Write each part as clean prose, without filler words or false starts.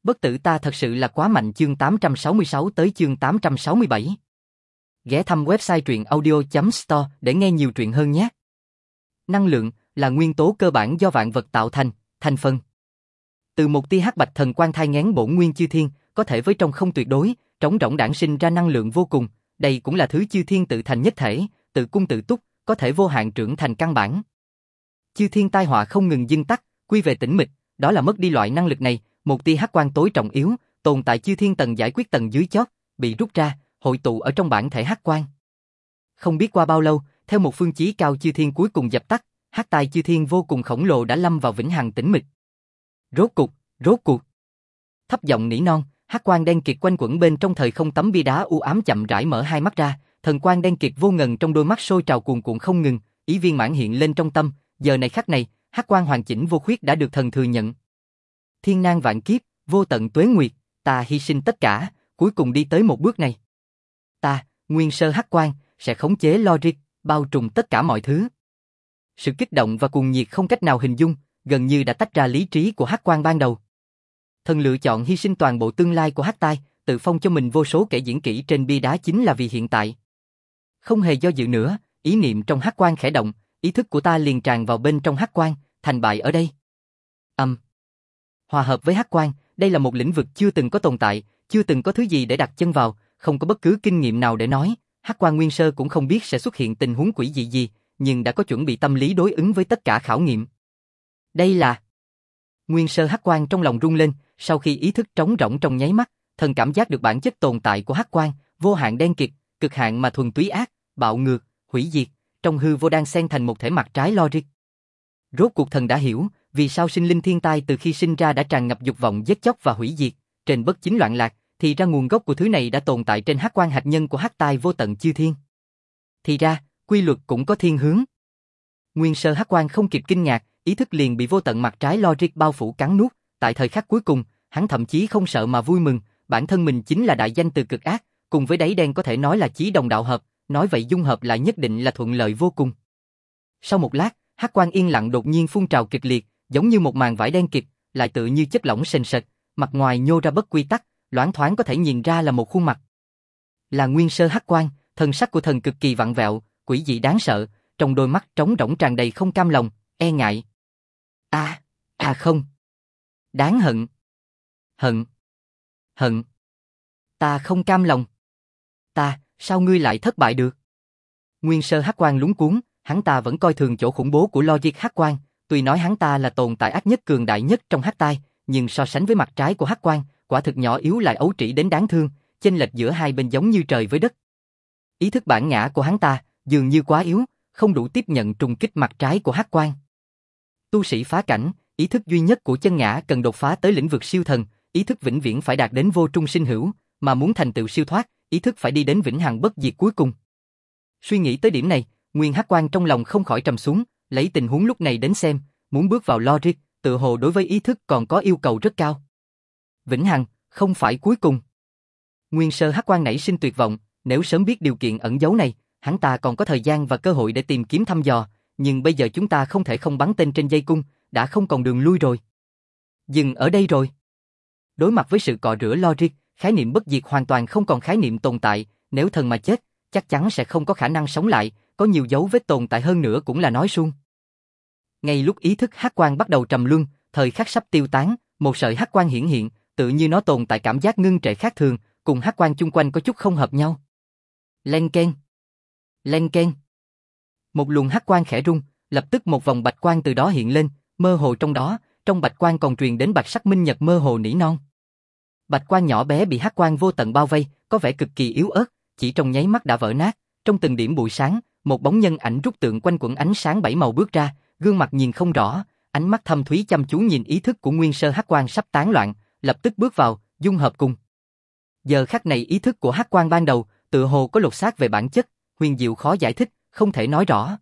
Bất tử ta thật sự là quá mạnh. Chương 866 tới chương 867. Ghé thăm website truyện audio.store để nghe nhiều truyện hơn nhé. Năng lượng là nguyên tố cơ bản do vạn vật tạo thành, thành phần. Từ một tia hắc bạch thần quang thai nghén bổn nguyên chư thiên, có thể với trong không tuyệt đối, trống rỗng đản sinh ra năng lượng vô cùng, đây cũng là thứ chư thiên tự thành nhất thể, tự cung tự túc, có thể vô hạn trưởng thành căn bản. Chư thiên tai họa không ngừng dưng tắt, quy về tĩnh mịch, đó là mất đi loại năng lực này, một tia hắc quang tối trọng yếu, tồn tại chư thiên tầng giải quyết tầng dưới chót, bị rút ra, hội tụ ở trong bản thể hắc quang. Không biết qua bao lâu, theo một phương chí cao chư thiên cuối cùng dập tắt, hắc tài chư thiên vô cùng khổng lồ đã lâm vào vĩnh hằng tĩnh mịch. Rốt cuộc. Thấp giọng nỉ non, hắc quang đen kịt quanh quẩn bên trong thời không tấm bia đá u ám chậm rãi mở hai mắt ra, thần quang đen kịt vô ngần trong đôi mắt sôi trào cuồn cuộn không ngừng, ý viên mãn hiện lên trong tâm, giờ này khắc này, hắc quang hoàn chỉnh vô khuyết đã được thần thừa nhận. Thiên nan vạn kiếp, vô tận tuế nguyệt, ta hy sinh tất cả, cuối cùng đi tới một bước này. Ta, nguyên sơ hắc quang, sẽ khống chế logic, bao trùm tất cả mọi thứ. Sự kích động và cuồng nhiệt không cách nào hình dung, gần như đã tách ra lý trí của hắc quang ban đầu. Thần lựa chọn hy sinh toàn bộ tương lai của hắc tai, tự phong cho mình vô số kẻ diễn kỹ trên bia đá chính là vì hiện tại. Không hề do dự nữa, ý niệm trong hắc quang khẽ động, ý thức của ta liền tràn vào bên trong hắc quang, thành bại ở đây. Hòa hợp với hắc quang, đây là một lĩnh vực chưa từng có tồn tại, chưa từng có thứ gì để đặt chân vào, không có bất cứ kinh nghiệm nào để nói, hắc quang nguyên sơ cũng không biết sẽ xuất hiện tình huống quỷ dị gì, nhưng đã có chuẩn bị tâm lý đối ứng với tất cả khảo nghiệm. Đây là... Nguyên sơ hắc quang trong lòng rung lên, sau khi ý thức trống rỗng trong nháy mắt, thần cảm giác được bản chất tồn tại của hắc quang, vô hạn đen kịt, cực hạn mà thuần túy ác, bạo ngược, hủy diệt, trong hư vô đang xen thành một thể mặt trái logic. Rốt cuộc thần đã hiểu, vì sao sinh linh thiên tai từ khi sinh ra đã tràn ngập dục vọng giết chóc và hủy diệt, trên bất chính loạn lạc, thì ra nguồn gốc của thứ này đã tồn tại trên hắc quang hạt nhân của hắc tai vô tận chư thiên. Thì ra, quy luật cũng có thiên hướng. Nguyên sơ hắc quang không kịp kinh ngạc, ý thức liền bị vô tận mặt trái logic bao phủ cắn nuốt, tại thời khắc cuối cùng, hắn thậm chí không sợ mà vui mừng, bản thân mình chính là đại danh từ cực ác, cùng với đáy đen có thể nói là chí đồng đạo hợp, nói vậy dung hợp lại nhất định là thuận lợi vô cùng. Sau một lát, hắc quang yên lặng đột nhiên phun trào kịch liệt, giống như một màn vải đen kịt, lại tựa như chất lỏng sền sệt, mặt ngoài nhô ra bất quy tắc, loáng thoáng có thể nhìn ra là một khuôn mặt. Là nguyên sơ hắc quang, thần sắc của thần cực kỳ vặn vẹo, quỷ dị đáng sợ, trong đôi mắt trống rỗng tràn đầy không cam lòng, e ngại. Không. Đáng hận. Hận. Ta không cam lòng. Sao ngươi lại thất bại được? Nguyên sơ hắc quang lúng cuống, hắn ta vẫn coi thường chỗ khủng bố của logic hắc quang, tuy nói hắn ta là tồn tại ác nhất cường đại nhất trong hắc tai, nhưng so sánh với mặt trái của hắc quang, quả thực nhỏ yếu lại ấu trĩ đến đáng thương, chênh lệch giữa hai bên giống như trời với đất. Ý thức bản ngã của hắn ta dường như quá yếu, không đủ tiếp nhận trùng kích mặt trái của hắc quang. Tu sĩ phá cảnh, ý thức duy nhất của chân ngã cần đột phá tới lĩnh vực siêu thần, ý thức vĩnh viễn phải đạt đến vô trung sinh hữu, mà muốn thành tựu siêu thoát, ý thức phải đi đến vĩnh hằng bất diệt cuối cùng. Suy nghĩ tới điểm này, nguyên hắc quang trong lòng không khỏi trầm xuống, lấy tình huống lúc này đến xem, muốn bước vào logic, tự hồ đối với ý thức còn có yêu cầu rất cao. Vĩnh hằng, không phải cuối cùng. Nguyên sơ hắc quang nảy sinh tuyệt vọng, nếu sớm biết điều kiện ẩn giấu này, hắn ta còn có thời gian và cơ hội để tìm kiếm thăm dò, nhưng bây giờ chúng ta không thể không bắn tên trên dây cung, đã không còn đường lui rồi. Dừng ở đây rồi. Đối mặt với sự cọ rửa logic, khái niệm bất diệt hoàn toàn không còn khái niệm tồn tại, nếu thần mà chết, chắc chắn sẽ không có khả năng sống lại, có nhiều dấu vết tồn tại hơn nữa cũng là nói suông. Ngay lúc ý thức hắc quang bắt đầu trầm luân, thời khắc sắp tiêu tán, một sợi hắc quang hiển hiện, tự như nó tồn tại cảm giác ngưng trệ khác thường, cùng hắc quang chung quanh có chút không hợp nhau. Len keng. Len keng. Một luồng hắc quang khẽ rung, lập tức một vòng bạch quang từ đó hiện lên, mơ hồ trong đó, trong bạch quang còn truyền đến bạch sắc minh nhật mơ hồ nỉ non. Bạch quang nhỏ bé bị hắc quang vô tận bao vây, có vẻ cực kỳ yếu ớt, chỉ trong nháy mắt đã vỡ nát, trong từng điểm bụi sáng, một bóng nhân ảnh rút tượng quanh quẩn ánh sáng bảy màu bước ra, gương mặt nhìn không rõ, ánh mắt thâm thúy chăm chú nhìn ý thức của nguyên sơ hắc quang sắp tán loạn, lập tức bước vào, dung hợp cùng. Giờ khắc này ý thức của hắc quang ban đầu, tựa hồ có lột xác về bản chất, huyền diệu khó giải thích, không thể nói rõ.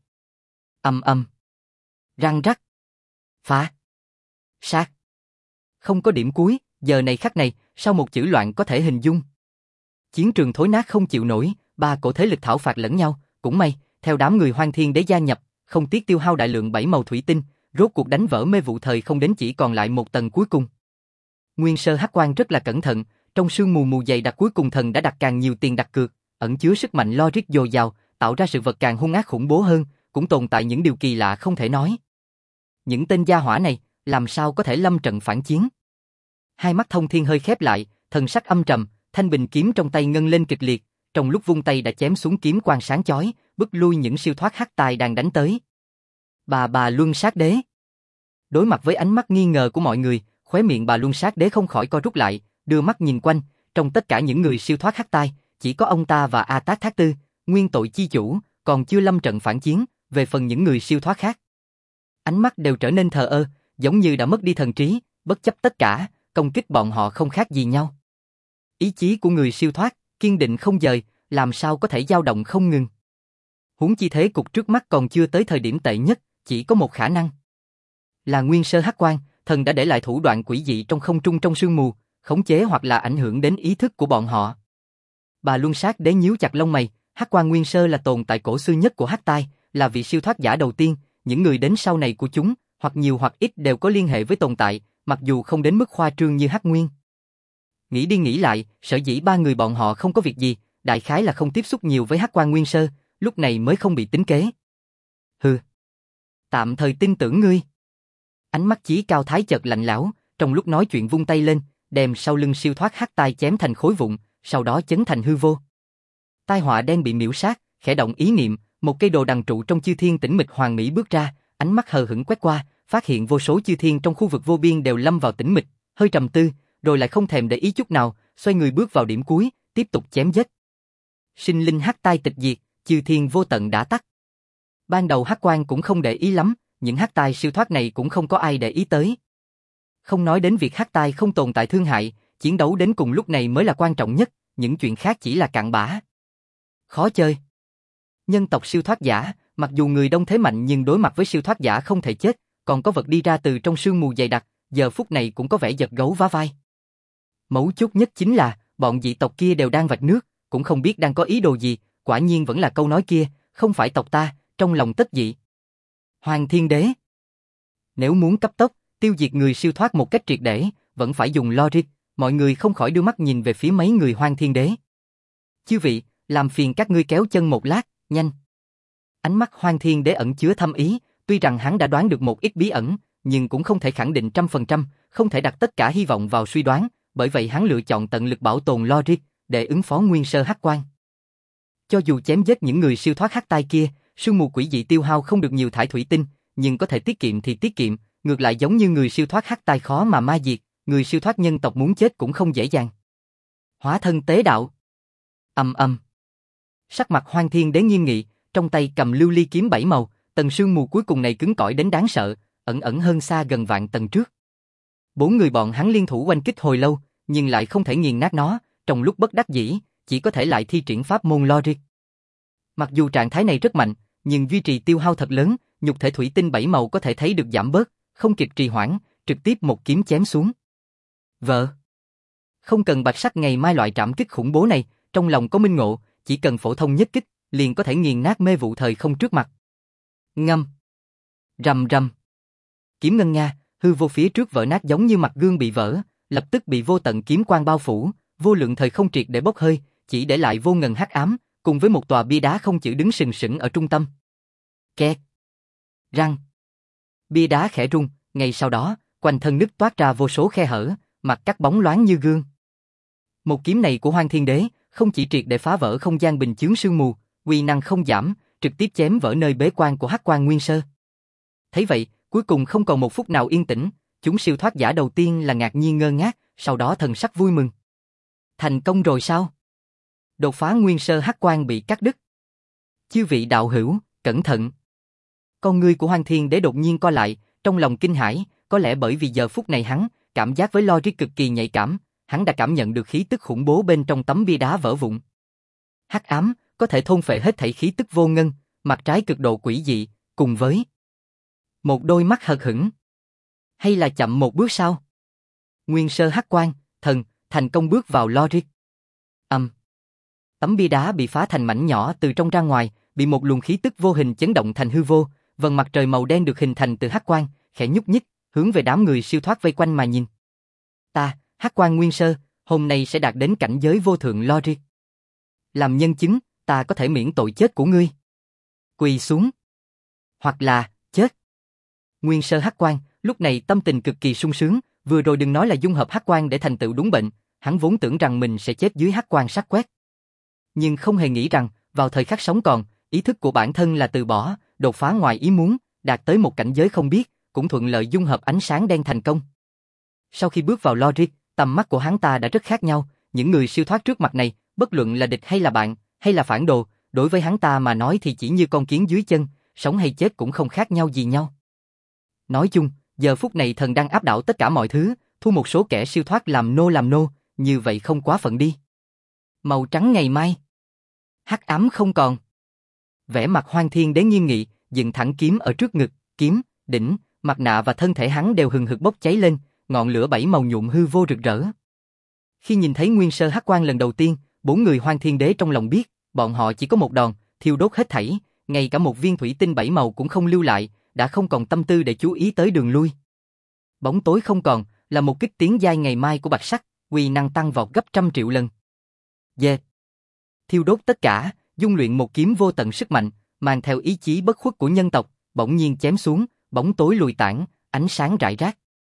Răng rắc. Phá. Sát. Không có điểm cuối, giờ này khắc này, sau một chữ loạn có thể hình dung. Chiến trường thối nát không chịu nổi, ba cổ thế lực thảo phạt lẫn nhau, cũng may, theo đám người Hoang Thiên Đế gia nhập, không tiếc tiêu hao đại lượng bảy màu thủy tinh, rốt cuộc đánh vỡ mê vụ thời không đến chỉ còn lại một tầng cuối cùng. Nguyên Sơ Hắc Quan rất là cẩn thận, trong sương mù mù dày đặc cuối cùng thần đã đặt càng nhiều tiền đặt cược, ẩn chứa sức mạnh logic dồi dào, tạo ra sự vật càng hung ác khủng bố hơn, cũng tồn tại những điều kỳ lạ không thể nói. Những tên gia hỏa này, làm sao có thể lâm trận phản chiến? Hai mắt Thông Thiên hơi khép lại, thần sắc âm trầm, thanh bình kiếm trong tay ngân lên kịch liệt, trong lúc vung tay đã chém xuống kiếm quang sáng chói, bức lui những siêu thoát hắc tài đang đánh tới. Bà Luân Sát Đế. Đối mặt với ánh mắt nghi ngờ của mọi người, khóe miệng bà Luân Sát Đế không khỏi co rút lại, đưa mắt nhìn quanh, trong tất cả những người siêu thoát hắc tai, chỉ có ông ta và A Tát Thác Tư, nguyên tội chi chủ, còn chưa lâm trận phản chiến, về phần những người siêu thoát khác. Ánh mắt đều trở nên thờ ơ, giống như đã mất đi thần trí, bất chấp tất cả, công kích bọn họ không khác gì nhau. Ý chí của người siêu thoát, kiên định không dời, làm sao có thể dao động không ngừng. Huống chi thế cục trước mắt còn chưa tới thời điểm tệ nhất, chỉ có một khả năng. Là Nguyên Sơ Hắc Quan, thần đã để lại thủ đoạn quỷ dị trong không trung trong sương mù, khống chế hoặc là ảnh hưởng đến ý thức của bọn họ. Bà Luân Sát Đế nhíu chặt lông mày, Hắc Quan Nguyên Sơ là tồn tại cổ xưa nhất của Hắc Tai, là vị siêu thoát giả đầu tiên, những người đến sau này của chúng, hoặc nhiều hoặc ít đều có liên hệ với tồn tại, mặc dù không đến mức khoa trương như Hắc Nguyên. Nghĩ đi nghĩ lại, sở dĩ ba người bọn họ không có việc gì, đại khái là không tiếp xúc nhiều với Hắc Quan Nguyên Sơ, lúc này mới không bị tính kế. Hừ, tạm thời tin tưởng ngươi. Ánh mắt Chí Cao Thái chợt lạnh lẽo, trong lúc nói chuyện vung tay lên, đem sau lưng siêu thoát hắc tai chém thành khối vụn, sau đó chấn thành hư vô. Tai họa đen bị miễu sát, khẽ động ý niệm, một cây đồ đằng trụ trong chư thiên tĩnh mịch hoàng mỹ bước ra, ánh mắt hờ hững quét qua, phát hiện vô số chư thiên trong khu vực vô biên đều lâm vào tĩnh mịch, hơi trầm tư, rồi lại không thèm để ý chút nào, xoay người bước vào điểm cuối, tiếp tục chém giết. Sinh linh hắc tai tịch diệt, chư thiên vô tận đã tắt. Ban đầu Hắc Quan cũng không để ý lắm, những hắc tai siêu thoát này cũng không có ai để ý tới. Không nói đến việc hắc tai không tồn tại thương hại, chiến đấu đến cùng lúc này mới là quan trọng nhất, những chuyện khác chỉ là cặn bã. Khó chơi. Nhân tộc siêu thoát giả, mặc dù người đông thế mạnh nhưng đối mặt với siêu thoát giả không thể chết, còn có vật đi ra từ trong sương mù dày đặc, giờ phút này cũng có vẻ giật gấu vá vai. Mấu chốt nhất chính là, bọn dị tộc kia đều đang vạch nước, cũng không biết đang có ý đồ gì, quả nhiên vẫn là câu nói kia, không phải tộc ta, trong lòng tất dị. Hoàng Thiên Đế. Nếu muốn cấp tốc, tiêu diệt người siêu thoát một cách triệt để, vẫn phải dùng logic, mọi người không khỏi đưa mắt nhìn về phía mấy người Hoàng Thiên Đế. Chư vị, làm phiền các ngươi kéo chân một lát, nhanh. Ánh mắt Hoàng Thiên Đế ẩn chứa thâm ý, tuy rằng hắn đã đoán được một ít bí ẩn, nhưng cũng không thể khẳng định 100%, không thể đặt tất cả hy vọng vào suy đoán, bởi vậy hắn lựa chọn tận lực bảo tồn logic, để ứng phó Nguyên Sơ Hắc Quan. Cho dù chém giết những người siêu thoát hắc tai kia, sương mù quỷ dị tiêu hao không được nhiều thải thủy tinh, nhưng có thể tiết kiệm thì tiết kiệm, ngược lại giống như người siêu thoát hắc tai khó mà ma diệt, người siêu thoát nhân tộc muốn chết cũng không dễ dàng. Hóa thân tế đạo. Ầm ầm. Sắc mặt Hoang Thiên Đế nghiêm nghị, trong tay cầm lưu ly kiếm 7 màu, tầng sương mù cuối cùng này cứng cỏi đến đáng sợ, ẩn ẩn hơn xa gần vạn tầng trước. Bốn người bọn hắn liên thủ oanh kích hồi lâu, nhưng lại không thể nghiền nát nó, trong lúc bất đắc dĩ, chỉ có thể lại thi triển pháp môn logic. Mặc dù trạng thái này rất mạnh, nhưng duy trì tiêu hao thật lớn, nhục thể thủy tinh 7 màu có thể thấy được giảm bớt, không kịp trì hoãn, trực tiếp một kiếm chém xuống. Vợ. Không cần bạch sắc ngày mai loại trảm kích khủng bố này, trong lòng có minh ngộ, chỉ cần phổ thông nhất kích, liền có thể nghiền nát mê vụ thời không trước mặt. Ngâm. Rầm rầm. Kiếm ngân nga, hư vô phía trước vỡ nát giống như mặt gương bị vỡ, lập tức bị vô tận kiếm quang bao phủ, vô lượng thời không triệt để bốc hơi, chỉ để lại vô ngần hắc ám, cùng với một tòa bia đá không chữ đứng sừng sững ở trung tâm. Kẹt. Răng. Bia đá khẽ rung, ngay sau đó, quanh thân nứt toát ra vô số khe hở, mặt cắt bóng loáng như gương. Một kiếm này của Hoang Thiên Đế, không chỉ triệt để phá vỡ không gian bình chướng sương mù, uy năng không giảm, trực tiếp chém vỡ nơi bế quan của Hắc Quan Nguyên Sơ. Thấy vậy, cuối cùng không còn một phút nào yên tĩnh, chúng siêu thoát giả đầu tiên là ngạc nhiên ngơ ngác, sau đó thần sắc vui mừng. Thành công rồi sao? Đột phá Nguyên Sơ Hắc Quan bị cắt đứt. Chư vị đạo hữu, cẩn thận. Con ngươi của Hoang Thiên Đế đột nhiên co lại, trong lòng kinh hãi, có lẽ bởi vì giờ phút này hắn, cảm giác với logic cực kỳ nhạy cảm, hắn đã cảm nhận được khí tức khủng bố bên trong tấm bia đá vỡ vụn. Hắc ám, có thể thôn phệ hết thảy khí tức vô ngân, mặt trái cực độ quỷ dị, cùng với một đôi mắt hờ hững. Hay là chậm một bước sao? Nguyên Sơ Hắc Quan, thần, thành công bước vào logic. Tấm bia đá bị phá thành mảnh nhỏ từ trong ra ngoài, bị một luồng khí tức vô hình chấn động thành hư vô, vầng mặt trời màu đen được hình thành từ hắc quang, khẽ nhúc nhích, hướng về đám người siêu thoát vây quanh mà nhìn. Hắc Quan Nguyên Sơ, hôm nay sẽ đạt đến cảnh giới vô thượng Logic. Làm nhân chứng, ta có thể miễn tội chết của ngươi. Quỳ xuống. Hoặc là, chết. Nguyên Sơ Hắc Quan, lúc này tâm tình cực kỳ sung sướng, vừa rồi đừng nói là dung hợp Hắc Quan để thành tựu đúng bệnh, hắn vốn tưởng rằng mình sẽ chết dưới Hắc Quan sắc quét. Nhưng không hề nghĩ rằng, vào thời khắc sống còn, ý thức của bản thân là từ bỏ, đột phá ngoài ý muốn, đạt tới một cảnh giới không biết, cũng thuận lợi dung hợp ánh sáng đen thành công. Sau khi bước vào Logic, tầm mắt của hắn ta đã rất khác nhau, những người siêu thoát trước mặt này, bất luận là địch hay là bạn, hay là phản đồ, đối với hắn ta mà nói thì chỉ như con kiến dưới chân, sống hay chết cũng không khác nhau gì nhau. Nói chung, giờ phút này thần đang áp đảo tất cả mọi thứ, thu một số kẻ siêu thoát làm nô, như vậy không quá phận đi. Màu trắng ngày mai. Hắc ám không còn. Vẻ mặt Hoang Thiên Đế nghiêm nghị, dựng thẳng kiếm ở trước ngực, kiếm, đỉnh, mặt nạ và thân thể hắn đều hừng hực bốc cháy lên, ngọn lửa bảy màu nhuộm hư vô rực rỡ. Khi nhìn thấy Nguyên Sơ Hắc Quan lần đầu tiên, bốn người Hoang Thiên Đế trong lòng biết, bọn họ chỉ có một đòn, thiêu đốt hết thảy, ngay cả một viên thủy tinh bảy màu cũng không lưu lại, đã không còn tâm tư để chú ý tới đường lui. Bóng tối không còn, là một kích tiến giai ngày mai của Bạch Sắc, uy năng tăng vọt gấp 100 triệu lần. Thiêu đốt tất cả, dung luyện một kiếm vô tận sức mạnh, mang theo ý chí bất khuất của nhân tộc, bỗng nhiên chém xuống, bóng tối lùi tản, ánh sáng rải rác.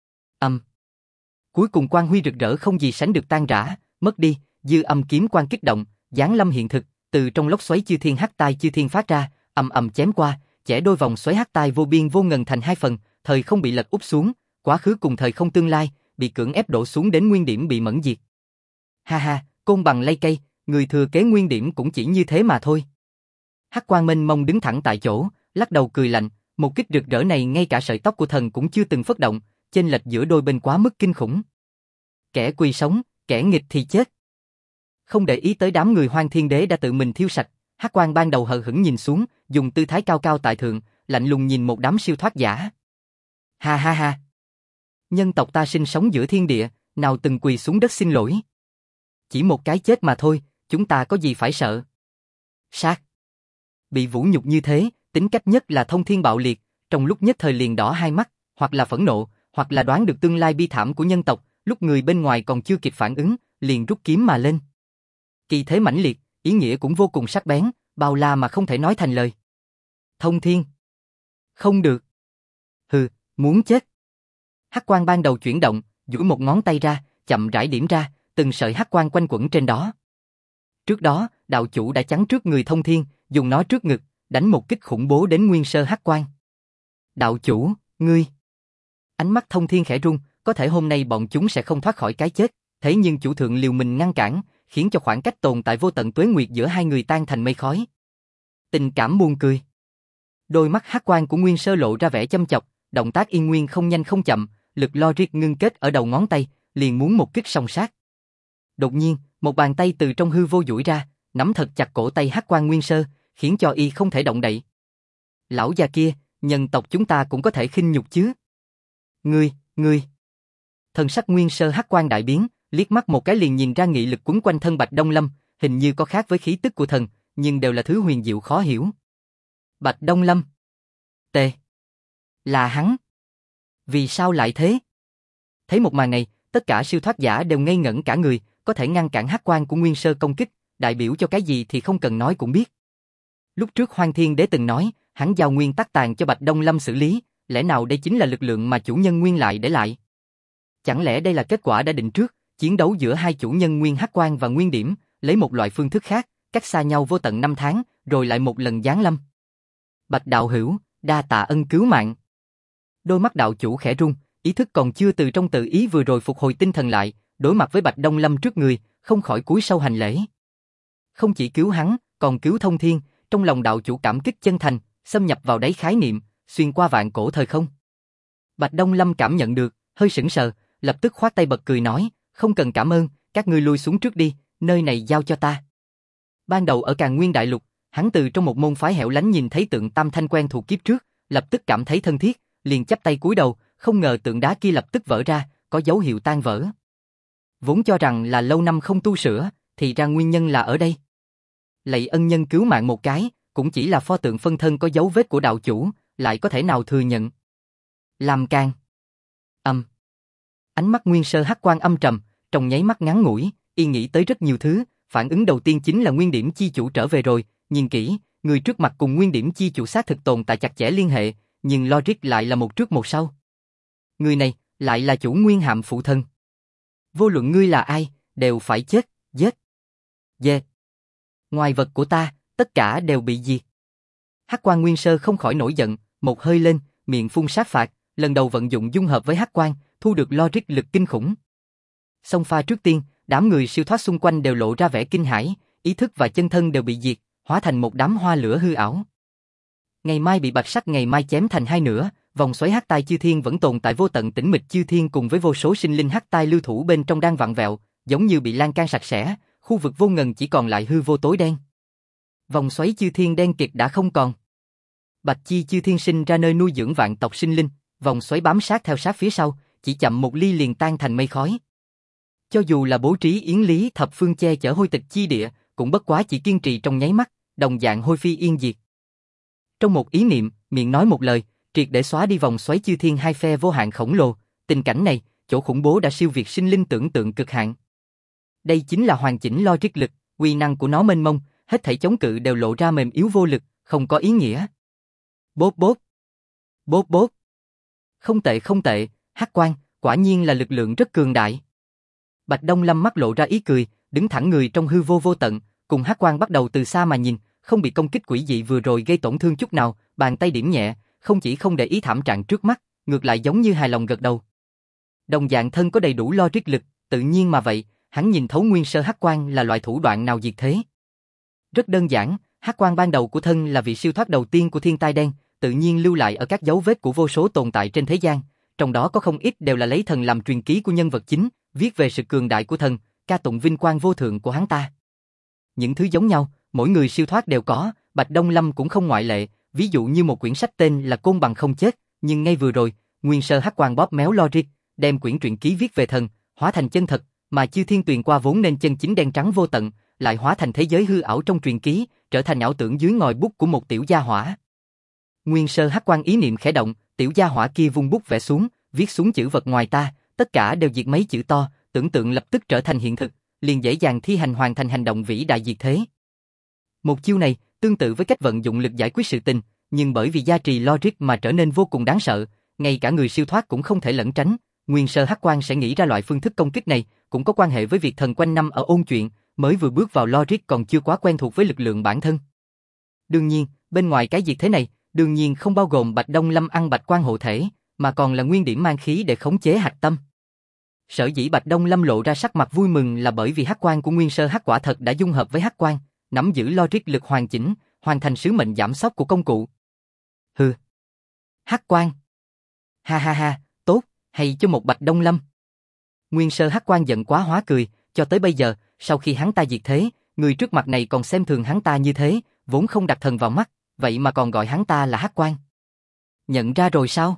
Cuối cùng quang huy rực rỡ không gì sánh được tan rã, mất đi, dư âm kiếm quang kích động, giáng lâm hiện thực, từ trong lốc xoáy chư thiên hắc tai chư thiên phát ra, ầm chém qua, chẻ đôi vòng xoáy hắc tai vô biên vô ngần thành hai phần, thời không bị lật úp xuống, quá khứ cùng thời không tương lai, bị cưỡng ép đổ xuống đến nguyên điểm bị mẫn diệt. Ha ha, côn bằng lay cây, người thừa kế nguyên điểm cũng chỉ như thế mà thôi. Hắc Quan mênh mông đứng thẳng tại chỗ, lắc đầu cười lạnh, một kích rực rỡ này ngay cả sợi tóc của thần cũng chưa từng phất động, chênh lệch giữa đôi bên quá mức kinh khủng. Kẻ quy sống, kẻ nghịch thì chết. Không để ý tới đám người Hoang Thiên Đế đã tự mình thiêu sạch, Hắc Quan ban đầu hờ hững nhìn xuống, dùng tư thái cao cao tại thượng, lạnh lùng nhìn một đám siêu thoát giả. Ha ha ha. Nhân tộc ta sinh sống giữa thiên địa, nào từng quỳ xuống đất xin lỗi. Chỉ một cái chết mà thôi, chúng ta có gì phải sợ. Sát. Bị vũ nhục như thế, tính cách nhất là thông thiên bạo liệt, trong lúc nhất thời liền đỏ hai mắt, hoặc là phẫn nộ, hoặc là đoán được tương lai bi thảm của nhân tộc, lúc người bên ngoài còn chưa kịp phản ứng, liền rút kiếm mà lên. Kỳ thế mãnh liệt, ý nghĩa cũng vô cùng sắc bén, bao la mà không thể nói thành lời. Thông thiên. Không được. Hừ, muốn chết. Hắc Quan ban đầu chuyển động, duỗi một ngón tay ra, chậm rãi điểm ra, từng sợi hắc quang quanh quẩn trên đó. Trước đó, đạo chủ đã chắn trước người Thông Thiên, dùng nó trước ngực, đánh một kích khủng bố đến Nguyên Sơ Hắc Quan. Đạo chủ, ngươi. Ánh mắt Thông Thiên khẽ rung, có thể hôm nay bọn chúng sẽ không thoát khỏi cái chết, thế nhưng chủ thượng liều mình ngăn cản, khiến cho khoảng cách tồn tại vô tận tuế nguyệt giữa hai người tan thành mây khói. Tình cảm buồn cười. Đôi mắt hắc quan của Nguyên Sơ lộ ra vẻ châm chọc, động tác yên nguyên không nhanh không chậm, lực logic ngưng kết ở đầu ngón tay, liền muốn một kích song sát. Đột nhiên, một bàn tay từ trong hư vô duỗi ra, nắm thật chặt cổ tay hắc quan Nguyên Sơ, khiến cho y không thể động đậy. Lão già kia, nhân tộc chúng ta cũng có thể khinh nhục chứ? Ngươi. Thần sắc Nguyên Sơ hắc quan đại biến, liếc mắt một cái liền nhìn ra nghị lực quấn quanh thân Bạch Đông Lâm, hình như có khác với khí tức của thần, nhưng đều là thứ huyền diệu khó hiểu. Bạch Đông Lâm. Tề. Là hắn. Vì sao lại thế? Thấy một màn này, tất cả siêu thoát giả đều ngây ngẩn cả người, có thể ngăn cản hắc quan của Nguyên Sơ công kích, đại biểu cho cái gì thì không cần nói cũng biết. Lúc trước Hoang Thiên Đế từng nói, hắn giao nguyên tắc tàn cho Bạch Đông Lâm xử lý, lẽ nào đây chính là lực lượng mà chủ nhân Nguyên lại để lại? Chẳng lẽ đây là kết quả đã định trước, chiến đấu giữa hai chủ nhân Nguyên Hắc Quan và Nguyên Điểm, lấy một loại phương thức khác, cách xa nhau vô tận 5 tháng, rồi lại một lần giáng lâm. Bạch đạo hữu, đa tạ ân cứu mạng. Đôi mắt đạo chủ khẽ rung, ý thức còn chưa từ trong tự ý vừa rồi phục hồi tinh thần lại, đối mặt với Bạch Đông Lâm trước người, không khỏi cúi sâu hành lễ. Không chỉ cứu hắn, còn cứu Thông Thiên, trong lòng đạo chủ cảm kích chân thành, xâm nhập vào đáy khái niệm, xuyên qua vạn cổ thời không. Bạch Đông Lâm cảm nhận được, hơi sững sờ, lập tức khoát tay bật cười nói, không cần cảm ơn, các ngươi lui xuống trước đi, nơi này giao cho ta. Ban đầu ở Càn Nguyên Đại Lục, hắn từ trong một môn phái hẻo lánh nhìn thấy tượng Tam Thanh quen thuộc kiếp trước, lập tức cảm thấy thân thiết, liền chắp tay cúi đầu, không ngờ tượng đá kia lập tức vỡ ra, có dấu hiệu tan vỡ. Vốn cho rằng là lâu năm không tu sửa, thì ra nguyên nhân là ở đây. Lạy ân nhân cứu mạng một cái, cũng chỉ là pho tượng phân thân có dấu vết của đạo chủ, lại có thể nào thừa nhận. Làm can. Ánh mắt Nguyên Sơ hắc quan âm trầm, trong nháy mắt ngắn ngủi, y nghĩ tới rất nhiều thứ, phản ứng đầu tiên chính là nguyên điểm chi chủ trở về rồi, nhìn kỹ, người trước mặt cùng nguyên điểm chi chủ xác thực tồn tại chặt chẽ liên hệ, nhưng logic lại là một trước một sau. Người này, lại là chủ nguyên hạm phụ thân. Vô luận ngươi là ai, đều phải chết, giết. Dê. Ngoài vật của ta, tất cả đều bị diệt. Hắc Quan Nguyên Sơ không khỏi nổi giận, một hơi lên, miệng phun sát phạt, lần đầu vận dụng dung hợp với Hắc Quan, thu được logic lực kinh khủng. Song pha trước tiên, đám người siêu thoát xung quanh đều lộ ra vẻ kinh hãi, ý thức và chân thân đều bị diệt, hóa thành một đám hoa lửa hư ảo. Ngày mai bị bạch sắc ngày mai chém thành hai nửa, vòng xoáy hắc tai chư thiên vẫn tồn tại vô tận tĩnh mịch chư thiên cùng với vô số sinh linh hắc tai lưu thủ bên trong đang vặn vẹo, giống như bị lan can sạch sẽ, khu vực vô ngần chỉ còn lại hư vô tối đen. Vòng xoáy chư thiên đen kịt đã không còn. Bạch chi chư thiên sinh ra nơi nuôi dưỡng vạn tộc sinh linh, vòng xoáy bám sát theo sát phía sau, chỉ chậm một ly liền tan thành mây khói. Cho dù là bố trí yến lý thập phương che chở hôi tịch chi địa, cũng bất quá chỉ kiên trì trong nháy mắt, đồng dạng hôi phi yên diệt. Trong một ý niệm, miệng nói một lời, triệt để xóa đi vòng xoáy chư thiên hai phe vô hạn khổng lồ, tình cảnh này, chỗ khủng bố đã siêu việt sinh linh tưởng tượng cực hạn. Đây chính là hoàn chỉnh logic lực, uy năng của nó mênh mông, hết thảy chống cự đều lộ ra mềm yếu vô lực, không có ý nghĩa. Bốp bốp. Bốp bốp. Không tệ không tệ, Hắc Quan, quả nhiên là lực lượng rất cường đại. Bạch Đông Lâm mắt lộ ra ý cười, đứng thẳng người trong hư vô vô tận, cùng Hắc Quan bắt đầu từ xa mà nhìn, không bị công kích quỷ dị vừa rồi gây tổn thương chút nào, bàn tay điểm nhẹ, không chỉ không để ý thảm trạng trước mắt, ngược lại giống như hài lòng gật đầu. Đồng dạng thân có đầy đủ logic lực, tự nhiên mà vậy, hắn nhìn thấu nguyên sơ Hắc Quan là loại thủ đoạn nào diệt thế. Rất đơn giản, Hắc Quan ban đầu của thân là vị siêu thoát đầu tiên của thiên tai đen, tự nhiên lưu lại ở các dấu vết của vô số tồn tại trên thế gian, trong đó có không ít đều là lấy thần làm truyền ký của nhân vật chính, viết về sự cường đại của thần, ca tụng vinh quang vô thượng của hắn ta. Những thứ giống nhau, mỗi người siêu thoát đều có, Bạch Đông Lâm cũng không ngoại lệ, ví dụ như một quyển sách tên là Côn Bằng Không Chết, nhưng ngay vừa rồi, nguyên sơ Hắc Quan bóp méo logic, đem quyển truyện ký viết về thần, hóa thành chân thật, mà chư thiên tuyền qua vốn nên chân chính đen trắng vô tận, lại hóa thành thế giới hư ảo trong truyền ký, trở thành ảo tưởng dưới ngòi bút của một tiểu gia hỏa. Nguyên sơ Hắc Quan ý niệm khẽ động, tiểu gia hỏa kia vung bút vẽ xuống, viết xuống chữ vật ngoài ta, tất cả đều diệt mấy chữ to, tưởng tượng lập tức trở thành hiện thực, liền dễ dàng thi hành hoàn thành hành động vĩ đại diệt thế. Một chiêu này tương tự với cách vận dụng lực giải quyết sự tình, nhưng bởi vì gia trì logic mà trở nên vô cùng đáng sợ, ngay cả người siêu thoát cũng không thể lẩn tránh. Nguyên sơ Hắc Quan sẽ nghĩ ra loại phương thức công kích này, cũng có quan hệ với việc thần quanh năm ở ôn chuyện, mới vừa bước vào logic còn chưa quá quen thuộc với lực lượng bản thân. Đương nhiên, bên ngoài cái diệt thế này, đương nhiên không bao gồm Bạch Đông Lâm ăn Bạch Quan hộ thể, mà còn là nguyên điểm mang khí để khống chế hạch tâm. Sở dĩ Bạch Đông Lâm lộ ra sắc mặt vui mừng là bởi vì Hắc Quan của nguyên sơ Hắc quả thật đã dung hợp với Hắc Quan, nắm giữ logic lực hoàn chỉnh, hoàn thành sứ mệnh giảm sóc của công cụ. Hừ. Hắc Quan. Ha ha ha, tốt, hay cho một Bạch Đông Lâm. Nguyên sơ Hắc Quan giận quá hóa cười, cho tới bây giờ, sau khi hắn ta diệt thế, người trước mặt này còn xem thường hắn ta như thế, vốn không đặt thần vào mắt, vậy mà còn gọi hắn ta là Hắc Quan. Nhận ra rồi sao?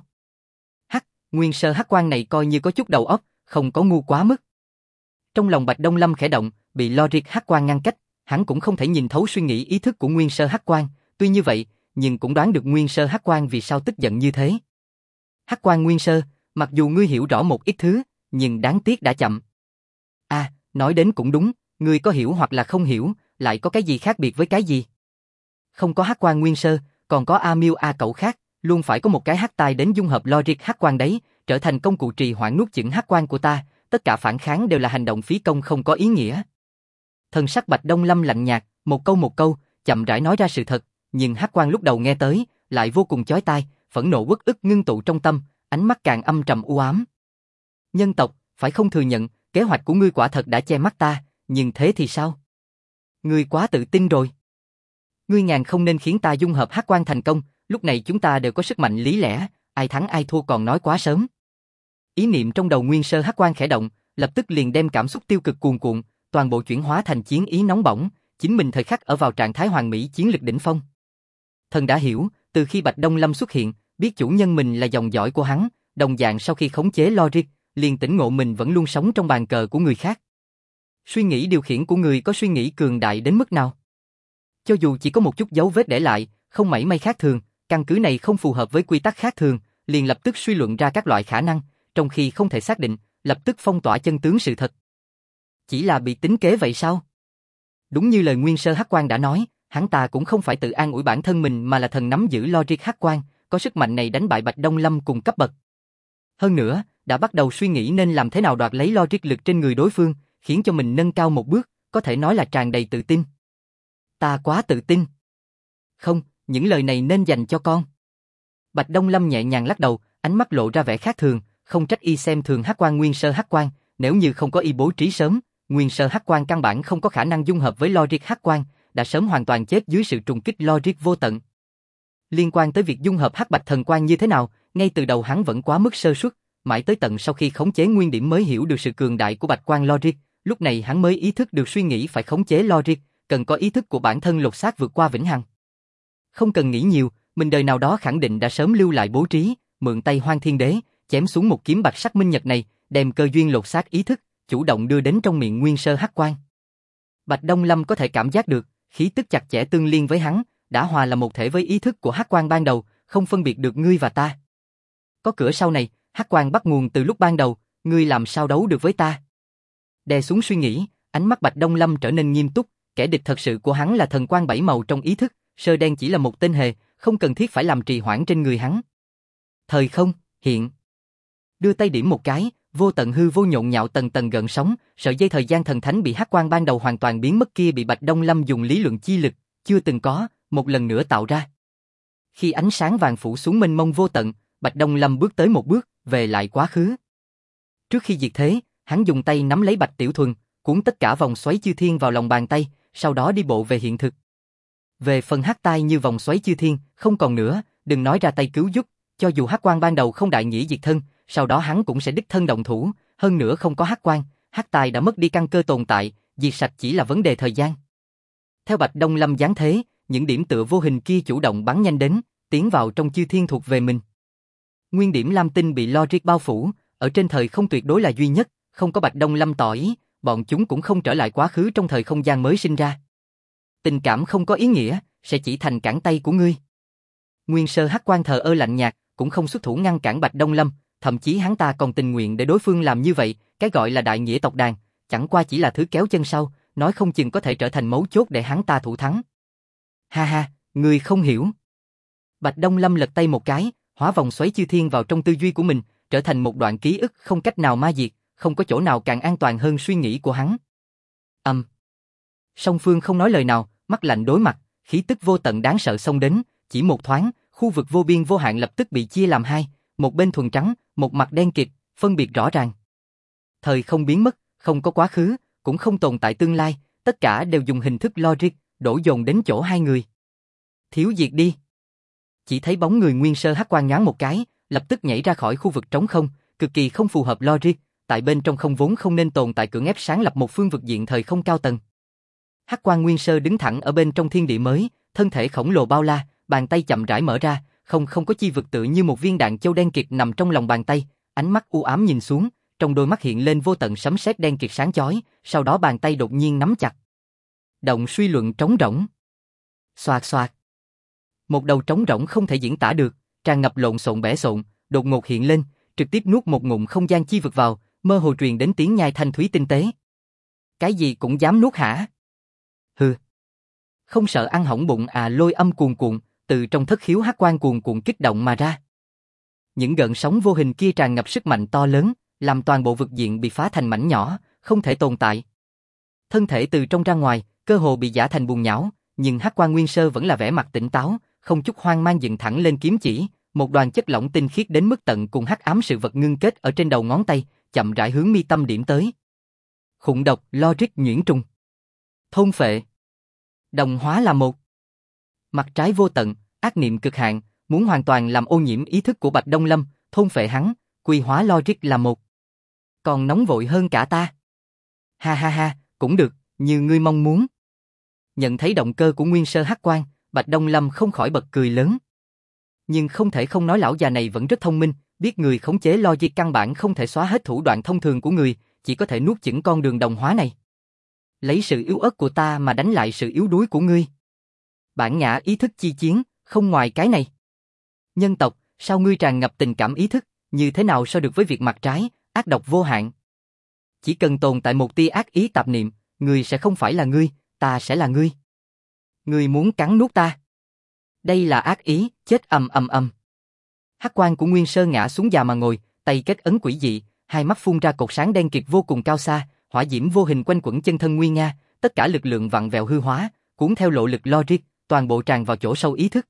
Nguyên sơ Hắc Quan này coi như có chút đầu óc, không có ngu quá mức. Trong lòng Bạch Đông Lâm khẽ động, bị logic Hắc Quan ngăn cách, hắn cũng không thể nhìn thấu suy nghĩ ý thức của nguyên sơ Hắc Quan, tuy như vậy, nhưng cũng đoán được nguyên sơ Hắc Quan vì sao tức giận như thế. Hắc Quan nguyên sơ, mặc dù ngươi hiểu rõ một ít thứ, nhưng đáng tiếc đã chậm. À, nói đến cũng đúng, ngươi có hiểu hoặc là không hiểu, lại có cái gì khác biệt với cái gì? Không có Hắc Quan nguyên sơ, còn có A Miêu A Cẩu khác, luôn phải có một cái hắc tai đến dung hợp logic Hắc Quan đấy, trở thành công cụ trì hoãn nuốt chửng Hắc Quan của ta, tất cả phản kháng đều là hành động phí công không có ý nghĩa. Thần sắc Bạch Đông Lâm lạnh nhạt, một câu, chậm rãi nói ra sự thật, nhưng Hắc Quan lúc đầu nghe tới, lại vô cùng chói tai, phẫn nộ uất ức ngưng tụ trong tâm, ánh mắt càng âm trầm u ám. Nhân tộc, phải không thừa nhận, kế hoạch của ngươi quả thật đã che mắt ta, nhưng thế thì sao? Ngươi quá tự tin rồi. Ngươi ngàn không nên khiến ta dung hợp Hắc Quan thành công, lúc này chúng ta đều có sức mạnh lý lẽ, ai thắng ai thua còn nói quá sớm. Ý niệm trong đầu nguyên sơ Hắc Quan khẽ động, lập tức liền đem cảm xúc tiêu cực cuồn cuộn, toàn bộ chuyển hóa thành chiến ý nóng bỏng, chính mình thời khắc ở vào trạng thái hoàn mỹ chiến lực đỉnh phong. Thần đã hiểu, từ khi Bạch Đông Lâm xuất hiện, biết chủ nhân mình là dòng dõi của hắn, đồng dạng sau khi khống chế logic, liền tỉnh ngộ mình vẫn luôn sống trong bàn cờ của người khác. Suy nghĩ điều khiển của người có suy nghĩ cường đại đến mức nào? Cho dù chỉ có một chút dấu vết để lại, không mảy may khác thường, căn cứ này không phù hợp với quy tắc khác thường, liền lập tức suy luận ra các loại khả năng, trong khi không thể xác định, lập tức phong tỏa chân tướng sự thật. Chỉ là bị tính kế vậy sao? Đúng như lời Nguyên Sơ Hắc Quan đã nói, hắn ta cũng không phải tự an ủi bản thân mình mà là thần nắm giữ logic Hắc Quan, có sức mạnh này đánh bại Bạch Đông Lâm cùng cấp bậc. Hơn nữa, đã bắt đầu suy nghĩ nên làm thế nào đoạt lấy logic lực trên người đối phương, khiến cho mình nâng cao một bước, có thể nói là tràn đầy tự tin. Ta quá tự tin. Không, những lời này nên dành cho con. Bạch Đông Lâm nhẹ nhàng lắc đầu, ánh mắt lộ ra vẻ khác thường, không trách y xem thường Hắc Quan Nguyên Sơ Hắc Quan, nếu như không có y bố trí sớm, Nguyên Sơ Hắc Quan căn bản không có khả năng dung hợp với logic Hắc Quan, đã sớm hoàn toàn chết dưới sự trùng kích logic vô tận. Liên quan tới việc dung hợp Hắc Bạch Thần Quan như thế nào, ngay từ đầu hắn vẫn quá mức sơ suất, mãi tới tận sau khi khống chế nguyên điểm mới hiểu được sự cường đại của Bạch Quan logic, lúc này hắn mới ý thức được suy nghĩ phải khống chế logic, cần có ý thức của bản thân lột xác vượt qua vĩnh hằng. Không cần nghĩ nhiều, mình đời nào đó khẳng định đã sớm lưu lại bố trí, mượn tay Hoang Thiên Đế, chém xuống một kiếm bạch sắc minh nhật này, đem cơ duyên lột xác ý thức, chủ động đưa đến trong miệng Nguyên Sơ Hắc Quan. Bạch Đông Lâm có thể cảm giác được, khí tức chặt chẽ tương liên với hắn, đã hòa là một thể với ý thức của Hắc Quan ban đầu, không phân biệt được ngươi và ta. Có cửa sau này, Hắc Quan bắt nguồn từ lúc ban đầu, ngươi làm sao đấu được với ta? Đè xuống suy nghĩ, ánh mắt Bạch Đông Lâm trở nên nghiêm túc, kẻ địch thật sự của hắn là thần quan bảy màu trong ý thức, Sơ Đen chỉ là một tên hề, không cần thiết phải làm trì hoãn trên người hắn. Thời không, hiện. Đưa tay điểm một cái, vô tận hư vô nhộn nhạo tầng tầng gợn sóng, sợi dây thời gian thần thánh bị Hắc Quan ban đầu hoàn toàn biến mất kia bị Bạch Đông Lâm dùng lý luận chi lực, chưa từng có, một lần nữa tạo ra. Khi ánh sáng vàng phủ xuống mênh mông vô tận, Bạch Đông Lâm bước tới một bước, về lại quá khứ. Trước khi diệt thế, hắn dùng tay nắm lấy Bạch Tiểu Thuần, cuốn tất cả vòng xoáy chư thiên vào lòng bàn tay, sau đó đi bộ về hiện thực. Về phần hắc tai như vòng xoáy chư thiên, không còn nữa, đừng nói ra tay cứu giúp, cho dù Hắc Quan ban đầu không đại nghĩa diệt thân, sau đó hắn cũng sẽ đích thân động thủ, hơn nữa không có Hắc Quan, hắc tai đã mất đi căn cơ tồn tại, diệt sạch chỉ là vấn đề thời gian. Theo Bạch Đông Lâm giáng thế, những điểm tựa vô hình kia chủ động bắn nhanh đến, tiến vào trong chư thiên thuộc về mình. Nguyên điểm lam tinh bị logic bao phủ, ở trên thời không tuyệt đối là duy nhất, không có Bạch Đông Lâm tỏ ý, bọn chúng cũng không trở lại quá khứ trong thời không gian mới sinh ra. Tình cảm không có ý nghĩa, sẽ chỉ thành cản tay của ngươi. Nguyên Sơ Hắc Quan thờ ơ lạnh nhạt, cũng không xuất thủ ngăn cản Bạch Đông Lâm, thậm chí hắn ta còn tình nguyện để đối phương làm như vậy, cái gọi là đại nghĩa tộc đàn, chẳng qua chỉ là thứ kéo chân sau, nói không chừng có thể trở thành mấu chốt để hắn ta thủ thắng. Ha ha, ngươi không hiểu. Bạch Đông Lâm lật tay một cái, hóa vòng xoáy chư thiên vào trong tư duy của mình, trở thành một đoạn ký ức không cách nào ma diệt, không có chỗ nào càng an toàn hơn suy nghĩ của hắn. Song phương không nói lời nào, mắt lạnh đối mặt, khí tức vô tận đáng sợ xông đến, chỉ một thoáng, khu vực vô biên vô hạn lập tức bị chia làm hai, một bên thuần trắng, một mặt đen kịt, phân biệt rõ ràng. Thời không biến mất, không có quá khứ, cũng không tồn tại tương lai, tất cả đều dùng hình thức logic, đổ dồn đến chỗ hai người. Thiếu diệt đi. Chỉ thấy bóng người Nguyên Sơ Hắc Quan nhoáng một cái, lập tức nhảy ra khỏi khu vực trống không, cực kỳ không phù hợp logic, tại bên trong không vốn không nên tồn tại, cưỡng ép sáng lập một phương vực diện thời không cao tầng. Hắc Quan Nguyên Sơ đứng thẳng ở bên trong thiên địa mới, thân thể khổng lồ bao la, bàn tay chậm rãi mở ra, không có chi vực tựa như một viên đạn châu đen kịt nằm trong lòng bàn tay, ánh mắt u ám nhìn xuống, trong đôi mắt hiện lên vô tận sấm sét đen kịt sáng chói, sau đó bàn tay đột nhiên nắm chặt. Động suy luận trống rỗng. Xoạt xoạt. Một đầu trống rỗng không thể diễn tả được, tràn ngập lộn xộn bẻ xộn, đột ngột hiện lên, trực tiếp nuốt một ngụm không gian chi vực vào, mơ hồ truyền đến tiếng nhai thanh thúy tinh tế. Cái gì cũng dám nuốt hả? Hừ. Không sợ ăn hỏng bụng à? Lôi âm cuồn cuộn, từ trong thất khiếu Hắc Quan cuồn cuộn kích động mà ra. Những gợn sóng vô hình kia tràn ngập sức mạnh to lớn, làm toàn bộ vực diện bị phá thành mảnh nhỏ, không thể tồn tại. Thân thể từ trong ra ngoài, cơ hồ bị giã thành bùn nhão, nhưng Hắc Quan Nguyên Sơ vẫn là vẻ mặt tỉnh táo, không chút hoang mang dựng thẳng lên kiếm chỉ, một đoàn chất lỏng tinh khiết đến mức tận cùng hắc ám sự vật ngưng kết ở trên đầu ngón tay, chậm rãi hướng mi tâm điểm tới. Khủng độc, logic nhuyễn trùng. Thôn phệ. Đồng hóa là một. Mặt trái vô tận, ác niệm cực hạn, muốn hoàn toàn làm ô nhiễm ý thức của Bạch Đông Lâm, thôn phệ hắn, quy hóa logic là một. Còn nóng vội hơn cả ta. Ha ha ha, cũng được, như ngươi mong muốn. Nhận thấy động cơ của Nguyên Sơ Hắc Quan, Bạch Đông Lâm không khỏi bật cười lớn. Nhưng không thể không nói lão già này vẫn rất thông minh, biết người khống chế logic căn bản không thể xóa hết thủ đoạn thông thường của người, chỉ có thể nuốt chửng con đường đồng hóa này. Lấy sự yếu ớt của ta mà đánh lại sự yếu đuối của ngươi. Bản ngã ý thức chi chiến, không ngoài cái này. Nhân tộc, sao ngươi tràn ngập tình cảm ý thức, như thế nào so được với việc mặt trái, ác độc vô hạn? chỉ cần tồn tại một tia ác ý tạp niệm, ngươi sẽ không phải là ngươi, ta sẽ là ngươi. Ngươi muốn cắn nuốt ta. Đây là ác ý, chết ầm ầm ầm. Hắc quang của Nguyên Sơ ngã xuống già mà ngồi, tay kết ấn quỷ dị, hai mắt phun ra cột sáng đen kịt vô cùng cao xa, hỏa diễm vô hình quanh quẩn chân thân Nguyên Nga, tất cả lực lượng vặn vẹo hư hóa, cuốn theo lộ lực logic, toàn bộ tràn vào chỗ sâu ý thức.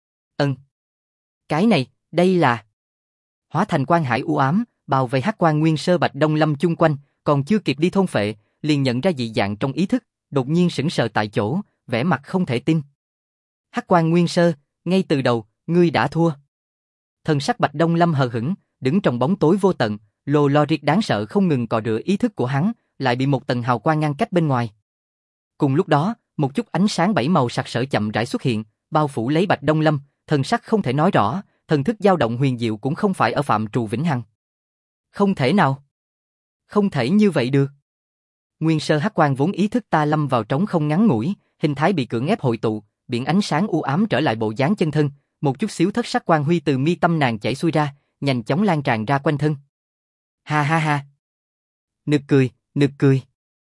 Cái này, đây là hóa thành quang hải u ám, bao vây Hắc quang Nguyên Sơ Bạch Đông Lâm chung quanh, còn chưa kịp đi thôn phệ, liền nhận ra dị dạng trong ý thức, đột nhiên sững sờ tại chỗ, vẻ mặt không thể tin. Hắc quang Nguyên Sơ, ngay từ đầu, ngươi đã thua. Thần sắc Bạch Đông Lâm hờ hững, đứng trong bóng tối vô tận, lô logic đáng sợ không ngừng cọ rửa ý thức của hắn, lại bị một tầng hào quang ngăn cách bên ngoài. Cùng lúc đó, một chút ánh sáng bảy màu sặc sỡ chậm rãi xuất hiện, bao phủ lấy Bạch Đông Lâm, thần sắc không thể nói rõ, thần thức dao động huyền diệu cũng không phải ở phạm trù vĩnh hằng. Không thể nào. Không thể như vậy được. Nguyên Sơ Hắc quang vốn ý thức ta lâm vào trống không ngắn ngủi, hình thái bị cưỡng ép hội tụ, biển ánh sáng u ám trở lại bộ dáng chân thân, một chút xíu thất sắc quang huy từ mi tâm nàng chảy xuôi ra, nhanh chóng lan tràn ra quanh thân. Ha ha ha. Nực cười, nực cười.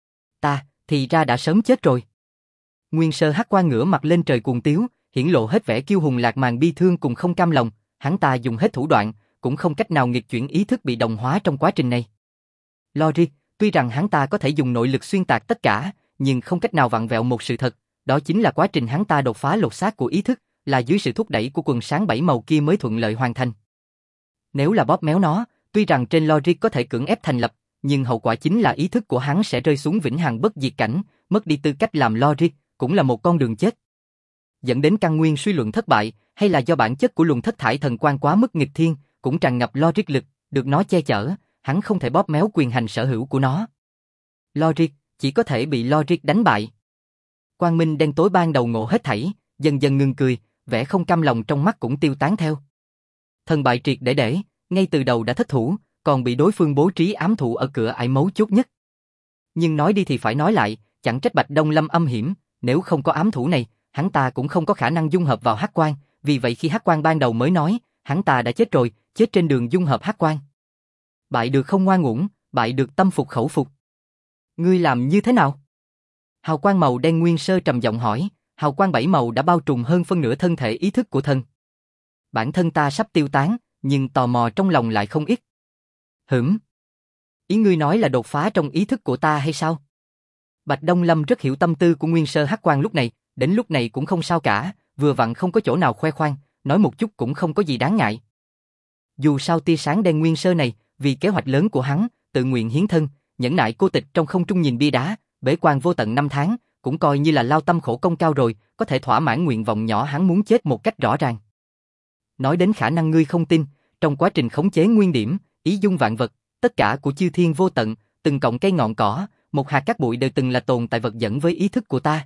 Ta, thì ra đã sớm chết rồi. Nguyên Sơ Hắc quang ngửa mặt lên trời cuồng tiếu, hiển lộ hết vẻ kiêu hùng lạc màn bi thương cùng không cam lòng, hắn ta dùng hết thủ đoạn, cũng không cách nào nghịch chuyển ý thức bị đồng hóa trong quá trình này. Logic, tuy rằng hắn ta có thể dùng nội lực xuyên tạc tất cả, nhưng không cách nào vặn vẹo một sự thật, đó chính là quá trình hắn ta đột phá lột xác của ý thức, là dưới sự thúc đẩy của quần sáng bảy màu kia mới thuận lợi hoàn thành. Nếu là bóp méo nó, tuy rằng trên logic có thể cưỡng ép thành lập, nhưng hậu quả chính là ý thức của hắn sẽ rơi xuống vĩnh hằng bất diệt cảnh, mất đi tư cách làm logic, cũng là một con đường chết. Dẫn đến căn nguyên suy luận thất bại, hay là do bản chất của luồng thất thải thần quang quá mức nghịch thiên, cũng tràn ngập logic lực, được nó che chở, hắn không thể bóp méo quyền hành sở hữu của nó. Logic, chỉ có thể bị logic đánh bại. Quang minh đen tối ban đầu ngộ hết thảy, dần dần ngừng cười, vẻ không cam lòng trong mắt cũng tiêu tán theo. Thần bại triệt để, ngay từ đầu đã thất thủ, còn bị đối phương bố trí ám thủ ở cửa ải mấu chốt nhất. Nhưng nói đi thì phải nói lại, chẳng trách Bạch Đông Lâm âm hiểm, nếu không có ám thủ này, hắn ta cũng không có khả năng dung hợp vào Hắc quang, vì vậy khi Hắc quang ban đầu mới nói, hắn ta đã chết rồi, chết trên đường dung hợp Hắc quang. Bại được không ngoan ngoãn, bại được tâm phục khẩu phục. Ngươi làm như thế nào? Hào quang màu đen Nguyên Sơ trầm giọng hỏi, hào quang bảy màu đã bao trùm hơn phân nửa thân thể ý thức của thân. Bản thân ta sắp tiêu tán, nhưng tò mò trong lòng lại không ít. Ý ngươi nói là đột phá trong ý thức của ta hay sao? Bạch Đông Lâm rất hiểu tâm tư của Nguyên Sơ Hắc quang lúc này, đến lúc này cũng không sao cả, vừa vặn không có chỗ nào khoe khoang, nói một chút cũng không có gì đáng ngại. Dù sao tia sáng đen Nguyên Sơ này, vì kế hoạch lớn của hắn, tự nguyện hiến thân, nhẫn nại cô tịch trong không trung nhìn bia đá, bế quan vô tận 5 tháng, cũng coi như là lao tâm khổ công cao rồi, có thể thỏa mãn nguyện vọng nhỏ hắn muốn chết một cách rõ ràng. Nói đến khả năng ngươi không tin, trong quá trình khống chế nguyên điểm, ý dung vạn vật, tất cả của chư thiên vô tận, từng cọng cây ngọn cỏ, một hạt cát bụi đều từng là tồn tại vật dẫn với ý thức của ta.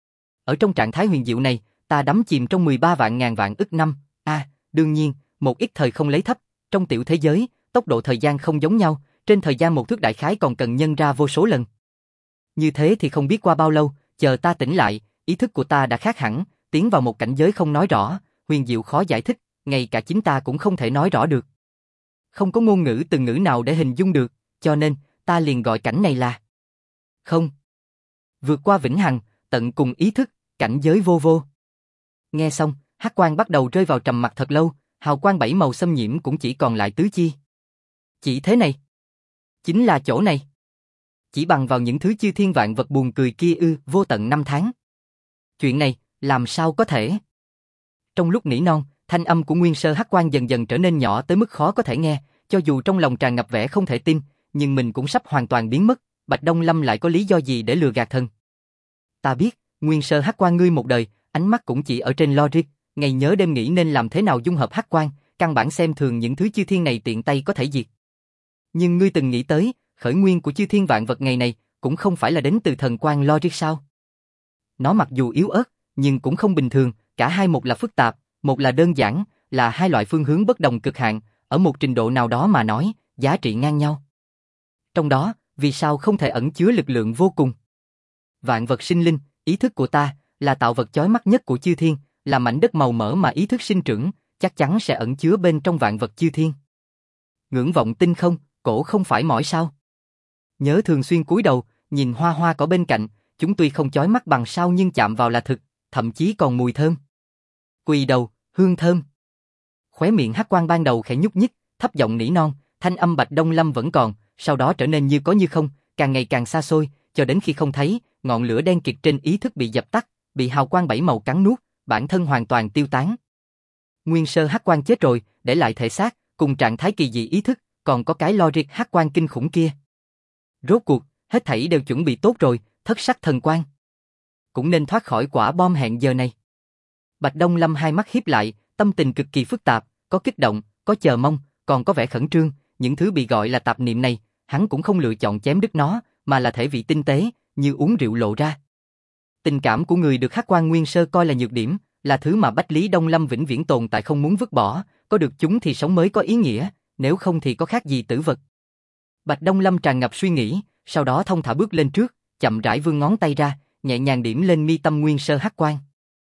Ở trong trạng thái huyền diệu này, ta đắm chìm trong 13 vạn ngàn vạn ức năm. Đương nhiên, một ít thời không lấy thấp, trong tiểu thế giới, tốc độ thời gian không giống nhau, trên thời gian một thước đại khái còn cần nhân ra vô số lần. Như thế thì không biết qua bao lâu, chờ ta tỉnh lại, ý thức của ta đã khác hẳn, tiến vào một cảnh giới không nói rõ, huyền diệu khó giải thích, ngay cả chính ta cũng không thể nói rõ được. Không có ngôn ngữ từ ngữ nào để hình dung được, cho nên, ta liền gọi cảnh này là không. Vượt qua vĩnh hằng, tận cùng ý thức, cảnh giới vô vô. Nghe xong, Hắc quang bắt đầu rơi vào trầm mặc thật lâu, hào quang bảy màu xâm nhiễm cũng chỉ còn lại tứ chi. Chỉ thế này. Chính là chỗ này. Chỉ bằng vào những thứ chư thiên vạn vật buồn cười kia vô tận 5 tháng. Chuyện này, làm sao có thể? Trong lúc nỉ non, thanh âm của Nguyên Sơ Hắc quang dần dần trở nên nhỏ tới mức khó có thể nghe, cho dù trong lòng tràn ngập vẻ không thể tin, nhưng mình cũng sắp hoàn toàn biến mất, Bạch Đông Lâm lại có lý do gì để lừa gạt thân? Ta biết, Nguyên Sơ Hắc quang ngươi một đời, ánh mắt cũng chỉ ở trên logic, ngày nhớ đêm nghĩ nên làm thế nào dung hợp Hắc quang, căn bản xem thường những thứ chư thiên này tiện tay có thể diệt. Nhưng ngươi từng nghĩ tới, khởi nguyên của chư thiên vạn vật ngày này, cũng không phải là đến từ thần quang logic sao? Nó mặc dù yếu ớt, nhưng cũng không bình thường, cả hai một là phức tạp, một là đơn giản, là hai loại phương hướng bất đồng cực hạn, ở một trình độ nào đó mà nói, giá trị ngang nhau. Trong đó, vì sao không thể ẩn chứa lực lượng vô cùng? Vạn vật sinh linh, ý thức của ta, là tạo vật chói mắt nhất của chư thiên, là mảnh đất màu mỡ mà ý thức sinh trưởng, chắc chắn sẽ ẩn chứa bên trong vạn vật chư thiên. Ngưỡng vọng tinh không, cổ không phải mỏi sao? Nhớ thường xuyên cúi đầu, nhìn hoa hoa cỏ bên cạnh, chúng tuy không chói mắt bằng sao nhưng chạm vào là thực, thậm chí còn mùi thơm. Quỳ đầu, hương thơm. Khóe miệng Hắc Quan ban đầu khẽ nhúc nhích, thấp giọng nỉ non, thanh âm Bạch Đông Lâm vẫn còn, sau đó trở nên như có như không, càng ngày càng xa xôi, cho đến khi không thấy, ngọn lửa đen kịt trên ý thức bị dập tắt, bị hào quang bảy màu cắn nuốt, bản thân hoàn toàn tiêu tán. Nguyên sơ Hắc Quan chết rồi, để lại thể xác, cùng trạng thái kỳ dị ý thức, còn có cái logic Hắc Quan kinh khủng kia. Rốt cuộc, hết thảy đều chuẩn bị tốt rồi, thất sắc thần quan cũng nên thoát khỏi quả bom hẹn giờ này. Bạch Đông Lâm hai mắt híp lại, tâm tình cực kỳ phức tạp, có kích động, có chờ mong, còn có vẻ khẩn trương, những thứ bị gọi là tạp niệm này, hắn cũng không lựa chọn chém đứt nó, mà là thể vị tinh tế, như uống rượu lộ ra. Tình cảm của người được Hắc Quan Nguyên Sơ coi là nhược điểm, là thứ mà Bách Lý Đông Lâm vĩnh viễn tồn tại không muốn vứt bỏ, có được chúng thì sống mới có ý nghĩa, nếu không thì có khác gì tử vật. Bạch Đông Lâm tràn ngập suy nghĩ, sau đó thong thả bước lên trước, chậm rãi vươn ngón tay ra, nhẹ nhàng điểm lên mi tâm Nguyên Sơ Hắc Quan.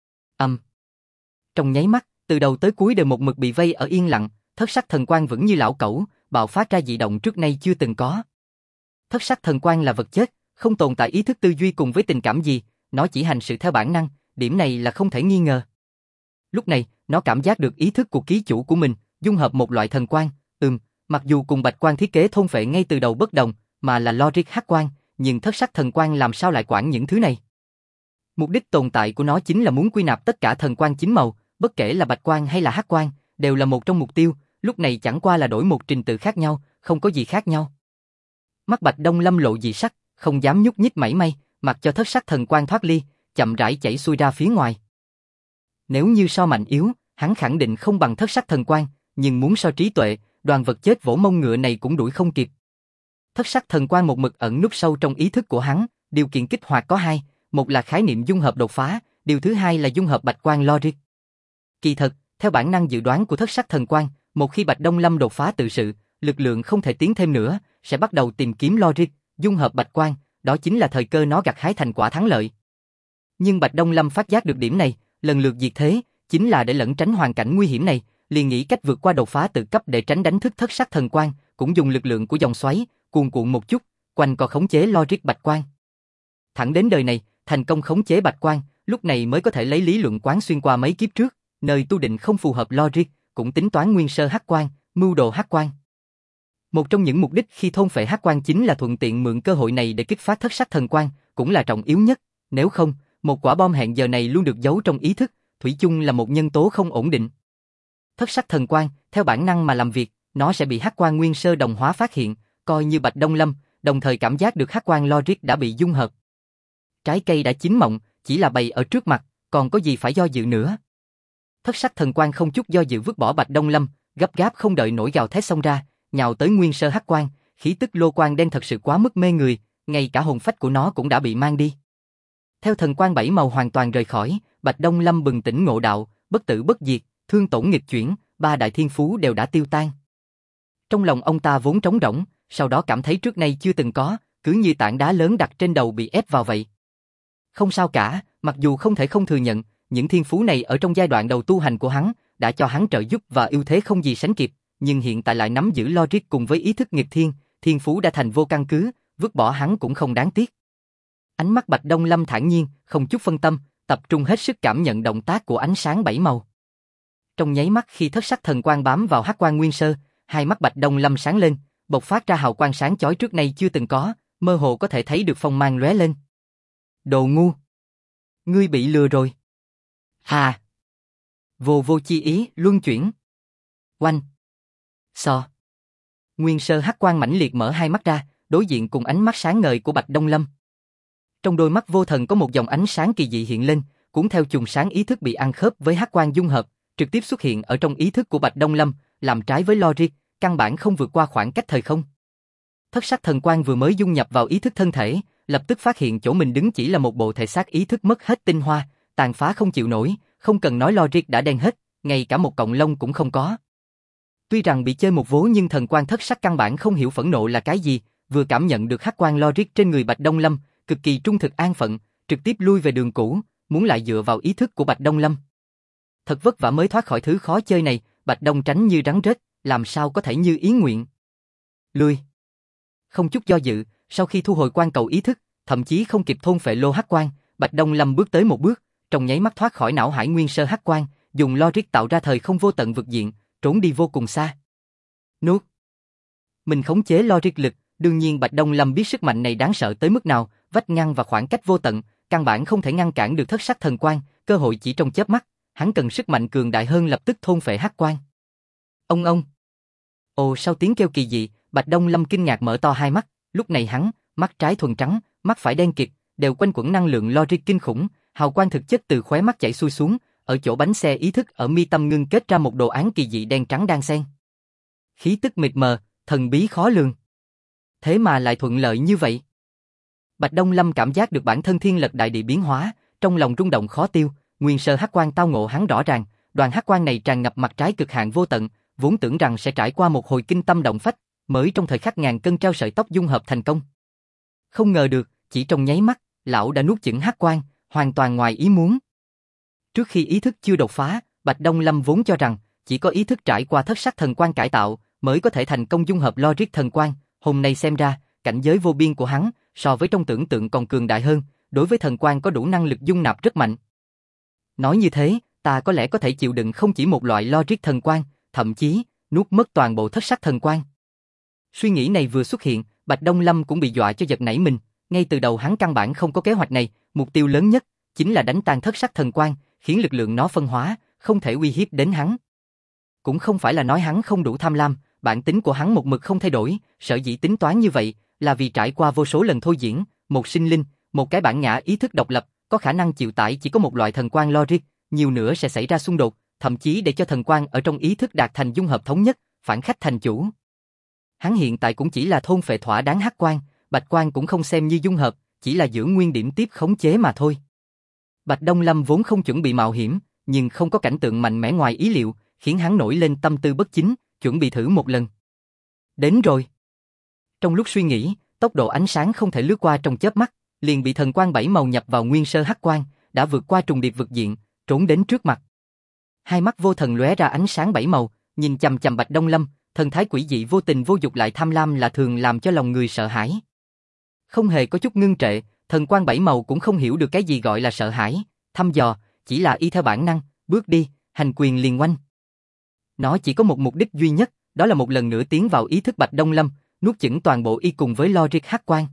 Trong nháy mắt, từ đầu tới cuối đều một mực bị vây ở yên lặng, thất sắc thần quan vẫn như lão cẩu, bạo phát ra dị động trước nay chưa từng có. Thất sắc thần quan là vật chết, không tồn tại ý thức tư duy cùng với tình cảm gì, nó chỉ hành sự theo bản năng, điểm này là không thể nghi ngờ. Lúc này, nó cảm giác được ý thức của ký chủ của mình, dung hợp một loại thần quan, mặc dù cùng Bạch Quan thiết kế thôn phệ ngay từ đầu bất đồng, mà là logic Hắc Quan, nhưng thất sắc thần quan làm sao lại quản những thứ này? Mục đích tồn tại của nó chính là muốn quy nạp tất cả thần quan chín màu, bất kể là Bạch Quan hay là Hắc Quan, đều là một trong mục tiêu, lúc này chẳng qua là đổi một trình tự khác nhau, không có gì khác nhau. Mắt Bạch Đông Lâm lộ dị sắc, không dám nhúc nhích mảy may, mặc cho thất sắc thần quan thoát ly, chậm rãi chảy xuôi ra phía ngoài. Nếu như so mạnh yếu, hắn khẳng định không bằng thất sắc thần quan, nhưng muốn so trí tuệ, đoàn vật chết vỗ mông ngựa này cũng đuổi không kịp. Thất sắc thần quan một mực ẩn núp sâu trong ý thức của hắn, điều kiện kích hoạt có hai, một là khái niệm dung hợp đột phá, điều thứ hai là dung hợp Bạch Quan logic. Kỳ thật, theo bản năng dự đoán của thất sắc thần quan, một khi Bạch Đông Lâm đột phá tự sự, lực lượng không thể tiến thêm nữa, sẽ bắt đầu tìm kiếm logic, dung hợp Bạch Quan, đó chính là thời cơ nó gặt hái thành quả thắng lợi. Nhưng Bạch Đông Lâm phát giác được điểm này, lần lượt diệt thế, chính là để lẩn tránh hoàn cảnh nguy hiểm này, liền nghĩ cách vượt qua đột phá tự cấp để tránh đánh thức thất sắc thần quan, cũng dùng lực lượng của dòng xoáy, cuồn cuộn một chút, quanh co khống chế logic Bạch Quan. Thẳng đến đời này, thành công khống chế Bạch Quan, lúc này mới có thể lấy lý luận quán xuyên qua mấy kiếp trước, nơi tu định không phù hợp logic, cũng tính toán nguyên sơ Hắc Quan, mưu đồ Hắc Quan. Một trong những mục đích khi thôn phệ Hắc Quan chính là thuận tiện mượn cơ hội này để kích phát thất sắc thần quan, cũng là trọng yếu nhất, nếu không, một quả bom hẹn giờ này luôn được giấu trong ý thức, thủy chung là một nhân tố không ổn định. Thất sắc thần quan, theo bản năng mà làm việc, nó sẽ bị Hắc Quan nguyên sơ đồng hóa phát hiện, coi như Bạch Đông Lâm, đồng thời cảm giác được Hắc Quan logic đã bị dung hợp. Trái cây đã chín mọng, chỉ là bày ở trước mặt, còn có gì phải do dự nữa. Thất sắc thần quan không chút do dự vứt bỏ Bạch Đông Lâm, gấp gáp không đợi nổi gào thét xông ra, nhào tới nguyên sơ Hắc Quan, khí tức lô quan đen thật sự quá mức mê người, ngay cả hồn phách của nó cũng đã bị mang đi. Theo thần quan bảy màu hoàn toàn rời khỏi, Bạch Đông Lâm bừng tỉnh ngộ đạo, bất tử bất diệt, thương tổn nghịch chuyển, ba đại thiên phú đều đã tiêu tan. Trong lòng ông ta vốn trống rỗng, sau đó cảm thấy trước nay chưa từng có, cứ như tảng đá lớn đặt trên đầu bị ép vào vậy. Không sao cả, mặc dù không thể không thừa nhận, những thiên phú này ở trong giai đoạn đầu tu hành của hắn, đã cho hắn trợ giúp và ưu thế không gì sánh kịp, nhưng hiện tại lại nắm giữ logic cùng với ý thức nghịch thiên, thiên phú đã thành vô căn cứ, vứt bỏ hắn cũng không đáng tiếc. Ánh mắt Bạch Đông Lâm thản nhiên, không chút phân tâm, tập trung hết sức cảm nhận động tác của ánh sáng bảy màu. Trong nháy mắt khi thất sắc thần quang bám vào Hắc Quan nguyên sơ, hai mắt Bạch Đông Lâm sáng lên, bộc phát ra hào quang sáng chói trước nay chưa từng có, mơ hồ có thể thấy được phong mang lóe lên. Đồ ngu! Ngươi bị lừa rồi! Hà! Vô vô chi ý, luân chuyển. Oanh! So! Nguyên sơ Hắc Quan mãnh liệt mở hai mắt ra, đối diện cùng ánh mắt sáng ngời của Bạch Đông Lâm. Trong đôi mắt vô thần có một dòng ánh sáng kỳ dị hiện lên, cũng theo chùm sáng ý thức bị ăn khớp với Hắc Quan dung hợp, trực tiếp xuất hiện ở trong ý thức của Bạch Đông Lâm, làm trái với logic, căn bản không vượt qua khoảng cách thời không. Thất sắc thần quang vừa mới dung nhập vào ý thức thân thể, lập tức phát hiện chỗ mình đứng chỉ là một bộ thể xác ý thức mất hết tinh hoa, tàn phá không chịu nổi, không cần nói logic đã đen hết, ngay cả một cọng lông cũng không có. Tuy rằng bị chơi một vố nhưng thần quang thất sắc căn bản không hiểu phẫn nộ là cái gì, vừa cảm nhận được Hắc Quan logic trên người Bạch Đông Lâm, cực kỳ trung thực an phận, trực tiếp lui về đường cũ, muốn lại dựa vào ý thức của Bạch Đông Lâm. Thật vất vả mới thoát khỏi thứ khó chơi này, Bạch Đông tránh như rắn rết, làm sao có thể như ý nguyện. Lui. Không chút do dự, Sau khi thu hồi quan cầu ý thức, thậm chí không kịp thôn phệ lô hắc quang, Bạch Đông Lâm bước tới một bước, trong nháy mắt thoát khỏi não hải nguyên sơ hắc quang, dùng logic tạo ra thời không vô tận vực diện, trốn đi vô cùng xa. Nuốt. Mình khống chế logic lực, đương nhiên Bạch Đông Lâm biết sức mạnh này đáng sợ tới mức nào, vách ngăn và khoảng cách vô tận, căn bản không thể ngăn cản được thất sắc thần quang, cơ hội chỉ trong chớp mắt, hắn cần sức mạnh cường đại hơn lập tức thôn phệ hắc quang. Ông. Ồ, sau tiếng kêu kỳ dị, Bạch Đông Lâm kinh ngạc mở to hai mắt, lúc này hắn, mắt trái thuần trắng, mắt phải đen kịt, đều quanh quẩn năng lượng logic kinh khủng, hào quang thực chất từ khóe mắt chảy xuôi xuống, ở chỗ bánh xe ý thức ở mi tâm ngưng kết ra một đồ án kỳ dị đen trắng đan xen. Khí tức mịt mờ, thần bí khó lường. Thế mà lại thuận lợi như vậy. Bạch Đông Lâm cảm giác được bản thân thiên lật đại địa biến hóa, trong lòng rung động khó tiêu, nguyên sơ hắc quang tao ngộ hắn rõ ràng, đoàn hắc quang này tràn ngập mặt trái cực hạn vô tận, vốn tưởng rằng sẽ trải qua một hồi kinh tâm động phách, mới trong thời khắc ngàn cân treo sợi tóc dung hợp thành công. Không ngờ được, chỉ trong nháy mắt, lão đã nuốt chửng hắc quang, hoàn toàn ngoài ý muốn. Trước khi ý thức chưa đột phá, Bạch Đông Lâm vốn cho rằng chỉ có ý thức trải qua thất sắc thần quang cải tạo mới có thể thành công dung hợp logic thần quang, hôm nay xem ra, cảnh giới vô biên của hắn so với trong tưởng tượng còn cường đại hơn, đối với thần quang có đủ năng lực dung nạp rất mạnh. Nói như thế, ta có lẽ có thể chịu đựng không chỉ một loại logic thần quang, thậm chí nuốt mất toàn bộ thất sắc thần quang. Suy nghĩ này vừa xuất hiện, Bạch Đông Lâm cũng bị dọa cho giật nảy mình, ngay từ đầu hắn căn bản không có kế hoạch này, mục tiêu lớn nhất chính là đánh tan thất sắc thần quang, khiến lực lượng nó phân hóa, không thể uy hiếp đến hắn. Cũng không phải là nói hắn không đủ tham lam, bản tính của hắn một mực không thay đổi, sở dĩ tính toán như vậy là vì trải qua vô số lần thôi diễn, một sinh linh, một cái bản ngã ý thức độc lập, có khả năng chịu tải chỉ có một loại thần quang logic, nhiều nữa sẽ xảy ra xung đột, thậm chí để cho thần quang ở trong ý thức đạt thành dung hợp thống nhất, phản khách thành chủ. Hắn hiện tại cũng chỉ là thôn phệ thỏa đáng hắc quang, bạch quang cũng không xem như dung hợp, chỉ là giữ nguyên điểm tiếp khống chế mà thôi. Bạch Đông Lâm vốn không chuẩn bị mạo hiểm, nhưng không có cảnh tượng mạnh mẽ ngoài ý liệu, khiến hắn nổi lên tâm tư bất chính, chuẩn bị thử một lần. Đến rồi. Trong lúc suy nghĩ, tốc độ ánh sáng không thể lướt qua trong chớp mắt, liền bị thần quang bảy màu nhập vào nguyên sơ hắc quang, đã vượt qua trùng điệp vực diện, trốn đến trước mặt. Hai mắt vô thần lóe ra ánh sáng bảy màu, nhìn chằm chằm Bạch Đông Lâm, thần thái quỷ dị vô tình vô dục lại tham lam là thường làm cho lòng người sợ hãi. Không hề có chút ngưng trệ, thần quang bảy màu cũng không hiểu được cái gì gọi là sợ hãi, thăm dò, chỉ là y theo bản năng, bước đi, hành quyền liền oanh. Nó chỉ có một mục đích duy nhất, đó là một lần nữa tiến vào ý thức Bạch Đông Lâm, nuốt chửng toàn bộ y cùng với logic hắc quang.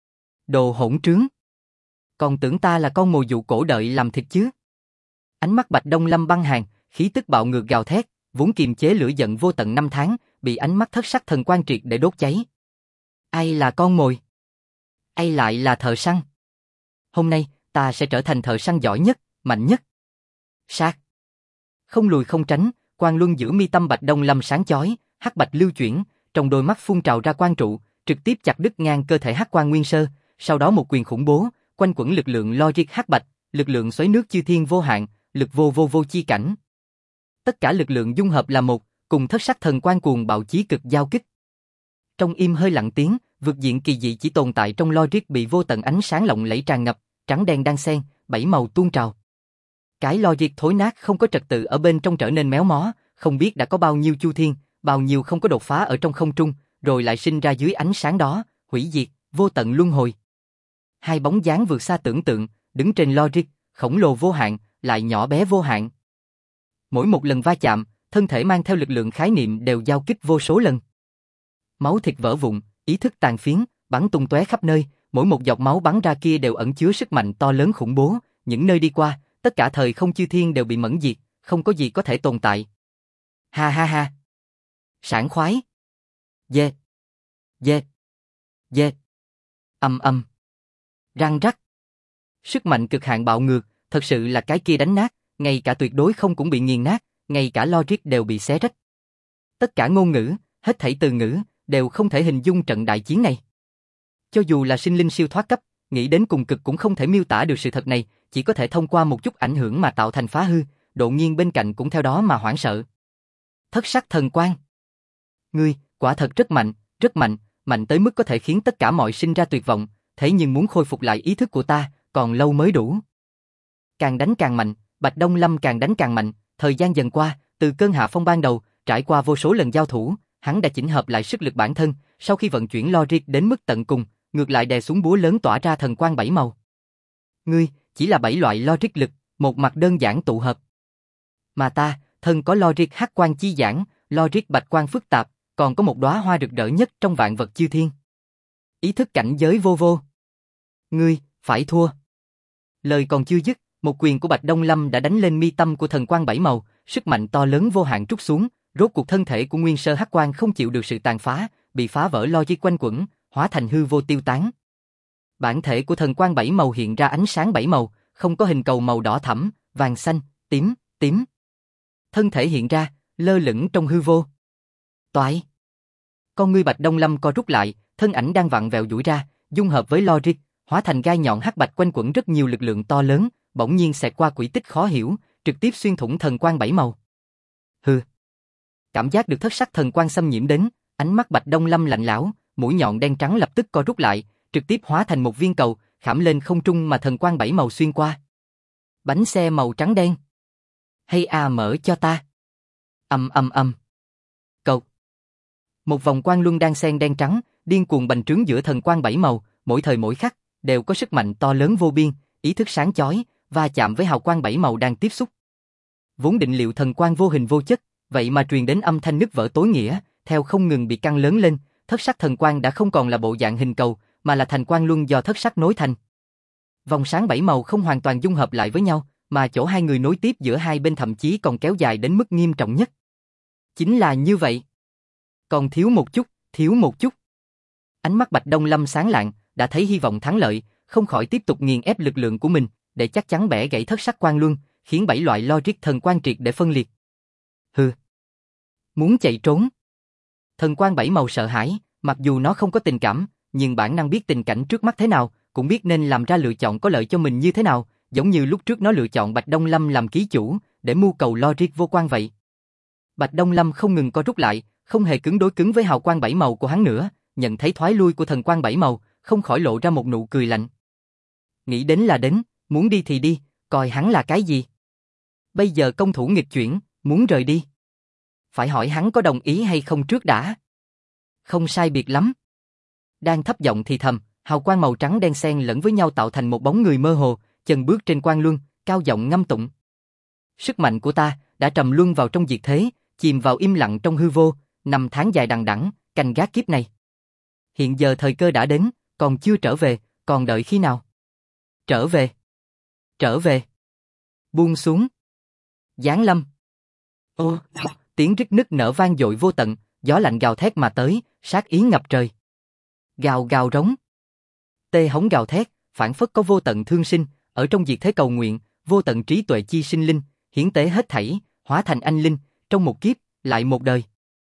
Đồ hỗn trướng. Còn tưởng ta là con mồi dụ cổ đợi làm thịt chứ? Ánh mắt Bạch Đông Lâm băng hàn, khí tức bạo ngược gào thét, vốn kiềm chế lửa giận vô tận năm tháng, bị ánh mắt thất sắc thần quang triệt để đốt cháy. Ai là con mồi? Ai lại là thợ săn? Hôm nay, ta sẽ trở thành thợ săn giỏi nhất, mạnh nhất. Sát. Không lùi không tránh, quang luân giữa mi tâm Bạch Đông Lâm sáng chói, hắc bạch lưu chuyển, trong đôi mắt phun trào ra quang trụ, trực tiếp chặt đứt ngang cơ thể hắc quang nguyên sơ, sau đó một quyền khủng bố, quanh quẩn lực lượng logic hắc bạch, lực lượng xoáy nước chư thiên vô hạn, lực vô chi cảnh. Tất cả lực lượng dung hợp là một, cùng thất sắc thần quang cuồng bạo chí cực giao kích. Trong im hơi lặng tiếng, vực diện kỳ dị chỉ tồn tại trong logic bị vô tận ánh sáng lộng lẫy tràn ngập, trắng đen đan xen, bảy màu tuôn trào. Cái logic thối nát không có trật tự ở bên trong trở nên méo mó, không biết đã có bao nhiêu chu thiên, bao nhiêu không có đột phá ở trong không trung, rồi lại sinh ra dưới ánh sáng đó, hủy diệt, vô tận luân hồi. Hai bóng dáng vượt xa tưởng tượng, đứng trên logic, khổng lồ vô hạn, lại nhỏ bé vô hạn. Mỗi một lần va chạm, thân thể mang theo lực lượng khái niệm đều giao kích vô số lần. Máu thịt vỡ vụn, ý thức tàn phiến, bắn tung tóe khắp nơi, mỗi một giọt máu bắn ra kia đều ẩn chứa sức mạnh to lớn khủng bố, những nơi đi qua, tất cả thời không chư thiên đều bị mẫn diệt, không có gì có thể tồn tại. Ha ha ha. Sảng khoái. Yeah. Yeah. Yeah. Âm. Răng rắc. Sức mạnh cực hạn bạo ngược, thật sự là cái kia đánh nát, ngay cả tuyệt đối không cũng bị nghiền nát, ngay cả logic đều bị xé rách. Tất cả ngôn ngữ, hết thảy từ ngữ, đều không thể hình dung trận đại chiến này. Cho dù là sinh linh siêu thoát cấp, nghĩ đến cùng cực cũng không thể miêu tả được sự thật này, chỉ có thể thông qua một chút ảnh hưởng mà tạo thành phá hư, độ nghiêng bên cạnh cũng theo đó mà hoảng sợ. Thất sắc thần quang. Ngươi, quả thật rất mạnh, mạnh tới mức có thể khiến tất cả mọi sinh ra tuyệt vọng, thế nhưng muốn khôi phục lại ý thức của ta, còn lâu mới đủ. Càng đánh càng mạnh, Bạch Đông Lâm càng đánh càng mạnh, thời gian dần qua, từ cơn hạ phong ban đầu, trải qua vô số lần giao thủ, hắn đã chỉnh hợp lại sức lực bản thân, sau khi vận chuyển logic đến mức tận cùng, ngược lại đè xuống búa lớn tỏa ra thần quang 7 màu. Ngươi, chỉ là 7 loại logic lực, một mặt đơn giản tụ hợp. Mà ta, thân có logic hắc quang chi giản, logic bạch quang phức tạp, còn có một đóa hoa rực rỡ nhất trong vạn vật chư thiên. Ý thức cảnh giới vô vô. Ngươi, phải thua. Lời còn chưa dứt, một quyền của Bạch Đông Lâm đã đánh lên mi tâm của thần quang 7 màu, sức mạnh to lớn vô hạn trút xuống, rốt cuộc thân thể của nguyên sơ hắc quang không chịu được sự tàn phá, bị phá vỡ logic quanh quẩn, hóa thành hư vô tiêu tán. Bản thể của thần quang 7 màu hiện ra ánh sáng 7 màu, không có hình cầu màu đỏ thẫm, vàng xanh, tím. Thân thể hiện ra, lơ lửng trong hư vô. Toái. Con ngươi Bạch Đông Lâm co rút lại, thân ảnh đang vặn vẹo duỗi ra, dung hợp với logic, hóa thành gai nhọn hắc bạch quanh quẩn rất nhiều lực lượng to lớn, bỗng nhiên xẹt qua quỹ tích khó hiểu, trực tiếp xuyên thủng thần quang 7 màu. Hừ. Cảm giác được thất sắc thần quang xâm nhiễm đến, ánh mắt Bạch Đông Lâm lạnh lẽo, mũi nhọn đen trắng lập tức co rút lại, trực tiếp hóa thành một viên cầu, khảm lên không trung mà thần quang 7 màu xuyên qua. Bánh xe màu trắng đen. Hay mở cho ta. Ầm. Cầu. Một vòng quang luân đan xen đen trắng, điên cuồng bành trướng giữa thần quang 7 màu, mỗi thời mỗi khắc đều có sức mạnh to lớn vô biên, ý thức sáng chói, va chạm với hào quang 7 màu đang tiếp xúc. Vốn định liệu thần quang vô hình vô chất, vậy mà truyền đến âm thanh nứt vỡ tối nghĩa, theo không ngừng bị căng lớn lên, thất sắc thần quang đã không còn là bộ dạng hình cầu, mà là thành quang luân do thất sắc nối thành. Vòng sáng 7 màu không hoàn toàn dung hợp lại với nhau, mà chỗ hai người nối tiếp giữa hai bên thậm chí còn kéo dài đến mức nghiêm trọng nhất. Chính là như vậy. Còn thiếu một chút. Ánh mắt Bạch Đông Lâm sáng lạng, đã thấy hy vọng thắng lợi, không khỏi tiếp tục nghiền ép lực lượng của mình, để chắc chắn bẻ gãy thất sắc quang luân, khiến 7 loại logic thần quang triệt để phân liệt. Hừ. Muốn chạy trốn. Thần quang 7 màu sợ hãi, mặc dù nó không có tình cảm, nhưng bản năng biết tình cảnh trước mắt thế nào, cũng biết nên làm ra lựa chọn có lợi cho mình như thế nào, giống như lúc trước nó lựa chọn Bạch Đông Lâm làm ký chủ, để mưu cầu logic vô quan vậy. Bạch Đông Lâm không ngừng co rút lại, không hề cứng đối cứng với hào quang 7 màu của hắn nữa, nhận thấy thoái lui của thần quang 7 màu, không khỏi lộ ra một nụ cười lạnh. Nghĩ đến là đến, muốn đi thì đi, coi hắn là cái gì. Bây giờ công thủ nghịch chuyển, muốn rời đi. Phải hỏi hắn có đồng ý hay không trước đã. Không sai biệt lắm. Đang thấp giọng thì thầm, hào quang màu trắng đen xen lẫn với nhau tạo thành một bóng người mơ hồ, chân bước trên quang luân, cao giọng ngâm tụng. Sức mạnh của ta đã trầm luân vào trong diệt thế, chìm vào im lặng trong hư vô, năm tháng dài đằng đẵng, canh gác kiếp này. Hiện giờ thời cơ đã đến, còn chưa trở về, còn đợi khi nào? Trở về. Buông xuống. Giáng lâm. Ô, tiếng rít nức nở vang dội vô tận, gió lạnh gào thét mà tới, sát ý ngập trời. Gào gào rống. Tê hống gào thét, phảng phất có vô tận thương sinh, ở trong diệt thế cầu nguyện, vô tận trí tuệ chi sinh linh, hiến tế hết thảy, hóa thành anh linh, trong một kiếp, lại một đời.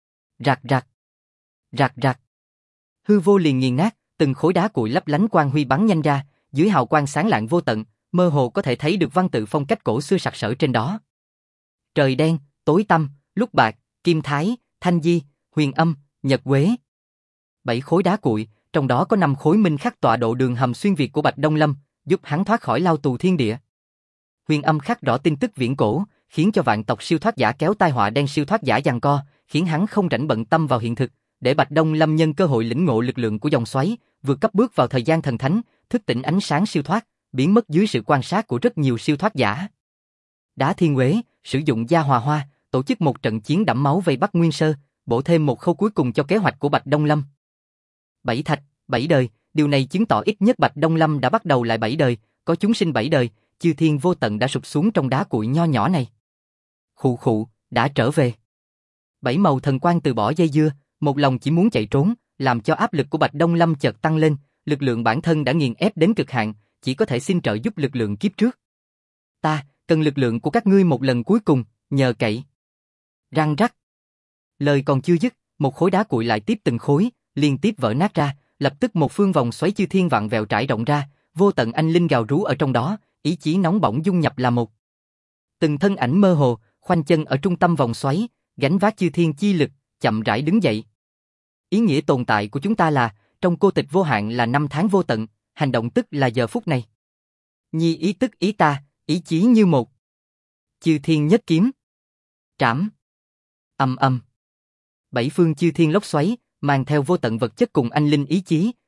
Rạc rạc. Hư vô liền nghiền nát, từng khối đá cuội lấp lánh quang huy bắn nhanh ra, dưới hào quang sáng lạng vô tận, mơ hồ có thể thấy được văn tự phong cách cổ xưa sặc sỡ trên đó. Trời đen, tối tăm, lúc bạc, kim thái, thanh di, huyền âm, nhật quế. 7 khối đá cuội, trong đó có 5 khối minh khắc tọa độ đường hầm xuyên việt của Bạch Đông Lâm, giúp hắn thoát khỏi lao tù thiên địa. Huyền âm khắc rõ tin tức viễn cổ, khiến cho vạn tộc siêu thoát giả kéo tai họa đen siêu thoát giả giằng co, khiến hắn không rảnh bận tâm vào hiện thực, để Bạch Đông Lâm nhân cơ hội lĩnh ngộ lực lượng của dòng xoáy, vượt cấp bước vào thời gian thần thánh, thức tỉnh ánh sáng siêu thoát, biến mất dưới sự quan sát của rất nhiều siêu thoát giả. Đá thiên quế, sử dụng gia hòa hoa, tổ chức một trận chiến đẫm máu vây bắt Nguyên Sơ, bổ thêm một khâu cuối cùng cho kế hoạch của Bạch Đông Lâm. 7 thạch, 7 đời, điều này chứng tỏ ít nhất Bạch Đông Lâm đã bắt đầu lại 7 đời, có chúng sinh 7 đời, chư thiên vô tận đã sụp xuống trong đá cuội nho nhỏ này. Khụ, đã trở về. 7 màu thần quang từ bỏ dây dưa, một lòng chỉ muốn chạy trốn, làm cho áp lực của Bạch Đông Lâm chợt tăng lên, lực lượng bản thân đã nghiền ép đến cực hạn, chỉ có thể xin trợ giúp lực lượng kiếp trước. Ta cần lực lượng của các ngươi một lần cuối cùng, nhờ cậy. Răng rắc. Lời còn chưa dứt, một khối đá cuội lại tiếp từng khối, liên tiếp vỡ nát ra, lập tức một phương vòng xoáy chư thiên vạn vẹo trải rộng ra, vô tận anh linh gào rú ở trong đó, ý chí nóng bỏng dung nhập là một. Từng thân ảnh mơ hồ, khoanh chân ở trung tâm vòng xoáy, gánh vác chư thiên chi lực, chậm rãi đứng dậy. Ý nghĩa tồn tại của chúng ta là, trong cô tịch vô hạn là năm tháng vô tận, hành động tức là giờ phút này. Nhi ý tức ý ta, ý chí như một. Chư thiên nhất kiếm. Trảm. Âm. 7 phương chư thiên lốc xoáy, mang theo vô tận vật chất cùng anh linh ý chí,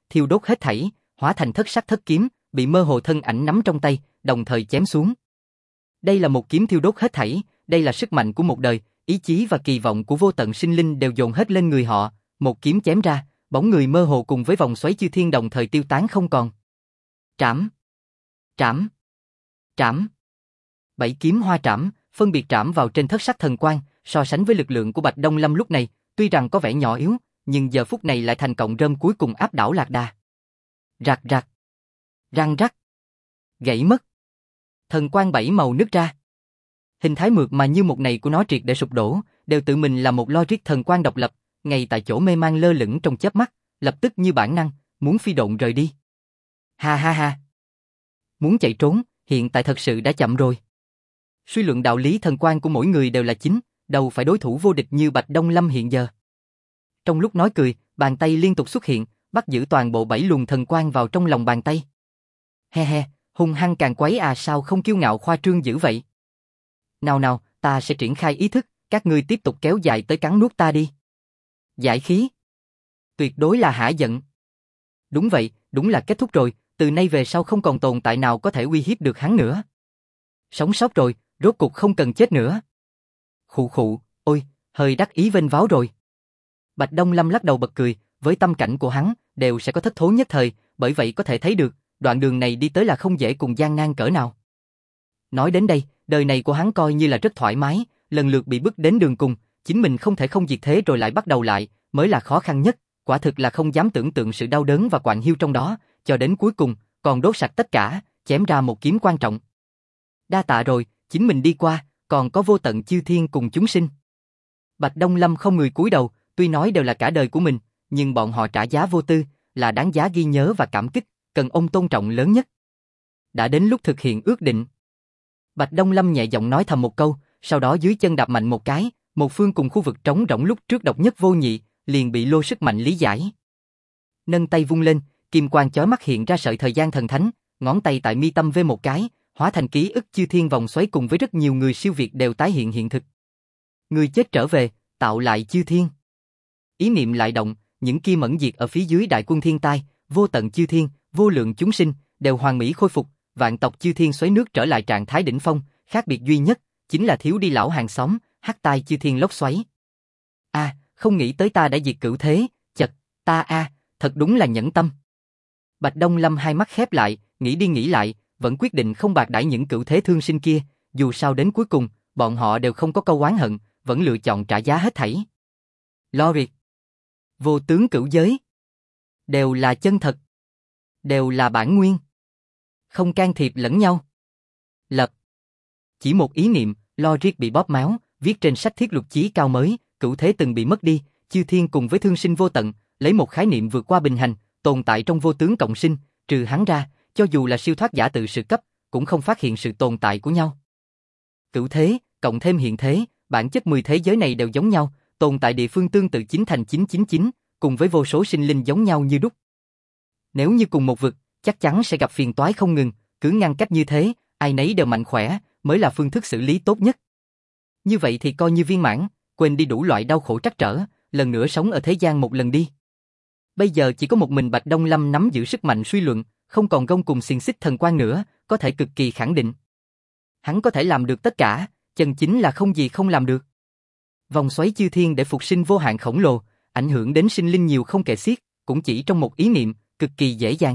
thiêu đốt hết thảy, hóa thành thất sắc thất kiếm, bị mơ hồ thân ảnh nắm trong tay, đồng thời chém xuống. Đây là một kiếm thiêu đốt hết thảy, đây là sức mạnh của một đời, ý chí và kỳ vọng của vô tận sinh linh đều dồn hết lên người họ, một kiếm chém ra, bóng người mơ hồ cùng với vòng xoáy chư thiên đồng thời tiêu tán không còn. Trảm, trảm, trảm. 7 kiếm hoa trảm, phân biệt trảm vào trên thất sắc thần quang, so sánh với lực lượng của Bạch Đông Lâm lúc này, tuy rằng có vẻ nhỏ yếu, nhưng giờ phút này lại thành cọng rơm cuối cùng áp đảo Lạc Đà. Rạc rạc, răng rắc, gãy mất. Thần quang 7 màu nứt ra. Hình thái mượt mà như một này của nó triệt để sụp đổ, đều tự mình là một logic thần quang độc lập, ngay tại chỗ mê man lơ lửng trong chớp mắt, lập tức như bản năng, muốn phi độn rời đi. Ha ha ha. Muốn chạy trốn, hiện tại thật sự đã chậm rồi. Suy luận đạo lý thần quang của mỗi người đều là chính, đâu phải đối thủ vô địch như Bạch Đông Lâm hiện giờ. Trong lúc nói cười, bàn tay liên tục xuất hiện, bắt giữ toàn bộ 7 luồng thần quang vào trong lòng bàn tay. He he, hung hăng càng quấy à, sao không kiêu ngạo khoa trương dữ vậy? Nào nào, ta sẽ triển khai ý thức, các ngươi tiếp tục kéo dài tới cắn nuốt ta đi. Giải khí. Tuyệt đối là hả giận. Đúng vậy, đúng là kết thúc rồi, từ nay về sau không còn tồn tại nào có thể uy hiếp được hắn nữa. Sống sót rồi, rốt cục không cần chết nữa. Khụ khụ, ôi, hơi đắc ý vênh váo rồi. Bạch Đông Lâm lắc đầu bật cười, với tâm cảnh của hắn, đều sẽ có thất thố nhất thời, bởi vậy có thể thấy được, đoạn đường này đi tới là không dễ cùng gian nan cỡ nào. Nói đến đây, đời này của hắn coi như là rất thoải mái, lần lượt bị bức đến đường cùng, chính mình không thể không diệt thế rồi lại bắt đầu lại, mới là khó khăn nhất, quả thực là không dám tưởng tượng sự đau đớn và quặn hiu trong đó, cho đến cuối cùng, còn đốt sạch tất cả, chém ra một kiếm quan trọng. Đa tạ rồi, chính mình đi qua, còn có vô tận chư thiên cùng chúng sinh. Bạch Đông Lâm không người cúi đầu, tuy nói đều là cả đời của mình, nhưng bọn họ trả giá vô tư, là đáng giá ghi nhớ và cảm kích, cần ông tôn trọng lớn nhất. Đã đến lúc thực hiện ước định. Bạch Đông Lâm nhẹ giọng nói thầm một câu, sau đó dưới chân đạp mạnh một cái, một phương cùng khu vực trống rỗng lúc trước độc nhất vô nhị, liền bị lô sức mạnh lý giải. Nâng tay vung lên, kim quang chói mắt hiện ra sợi thời gian thần thánh, ngón tay tại mi tâm vê một cái, hóa thành ký ức chư thiên vòng xoáy cùng với rất nhiều người siêu việt đều tái hiện hiện thực. Người chết trở về, tạo lại chư thiên. Ý niệm lại động, những kia mẫn diệt ở phía dưới đại quân thiên tai, vô tận chư thiên, vô lượng chúng sinh, đều hoàn mỹ khôi phục, vạn tộc chư thiên xoáy nước trở lại trạng thái đỉnh phong, khác biệt duy nhất, chính là thiếu đi lão hàng xóm, hắc tai chư thiên lốc xoáy. A, không nghĩ tới ta đã diệt cửu thế, chật, ta thật đúng là nhẫn tâm. Bạch Đông Lâm hai mắt khép lại, nghĩ đi nghĩ lại, vẫn quyết định không bạc đãi những cửu thế thương sinh kia, dù sao đến cuối cùng, bọn họ đều không có câu oán hận, vẫn lựa chọn trả giá hết thảy. Logic. Vô tướng cửu giới. Đều là chân thật. Đều là bản nguyên. Không can thiệp lẫn nhau. Lập. Chỉ một ý niệm, logic bị bóp méo, viết trên sách thiết lục chí cao mới, cửu thế từng bị mất đi, chư thiên cùng với thương sinh vô tận, lấy một khái niệm vượt qua bình hành, tồn tại trong vô tướng cộng sinh, trừ hắn ra, cho dù là siêu thoát giả tự sự cấp, cũng không phát hiện sự tồn tại của nhau. Cửu thế, cộng thêm hiện thế, bản chất 10 thế giới này đều giống nhau, tồn tại địa phương tương tự chính thành 999, cùng với vô số sinh linh giống nhau như đúc. Nếu như cùng một vực, chắc chắn sẽ gặp phiền toái không ngừng, cứ ngăn cách như thế, ai nấy đều mạnh khỏe, mới là phương thức xử lý tốt nhất. Như vậy thì coi như viên mãn, quên đi đủ loại đau khổ trắc trở, lần nữa sống ở thế gian một lần đi. Bây giờ chỉ có một mình Bạch Đông Lâm nắm giữ sức mạnh suy luận, không còn gông cùng xiềng xích thần quan nữa, có thể cực kỳ khẳng định. Hắn có thể làm được tất cả, chân chính là không gì không làm được. Vòng xoáy chư thiên để phục sinh vô hạn khổng lồ, ảnh hưởng đến sinh linh nhiều không kể xiết, cũng chỉ trong một ý niệm, cực kỳ dễ dàng.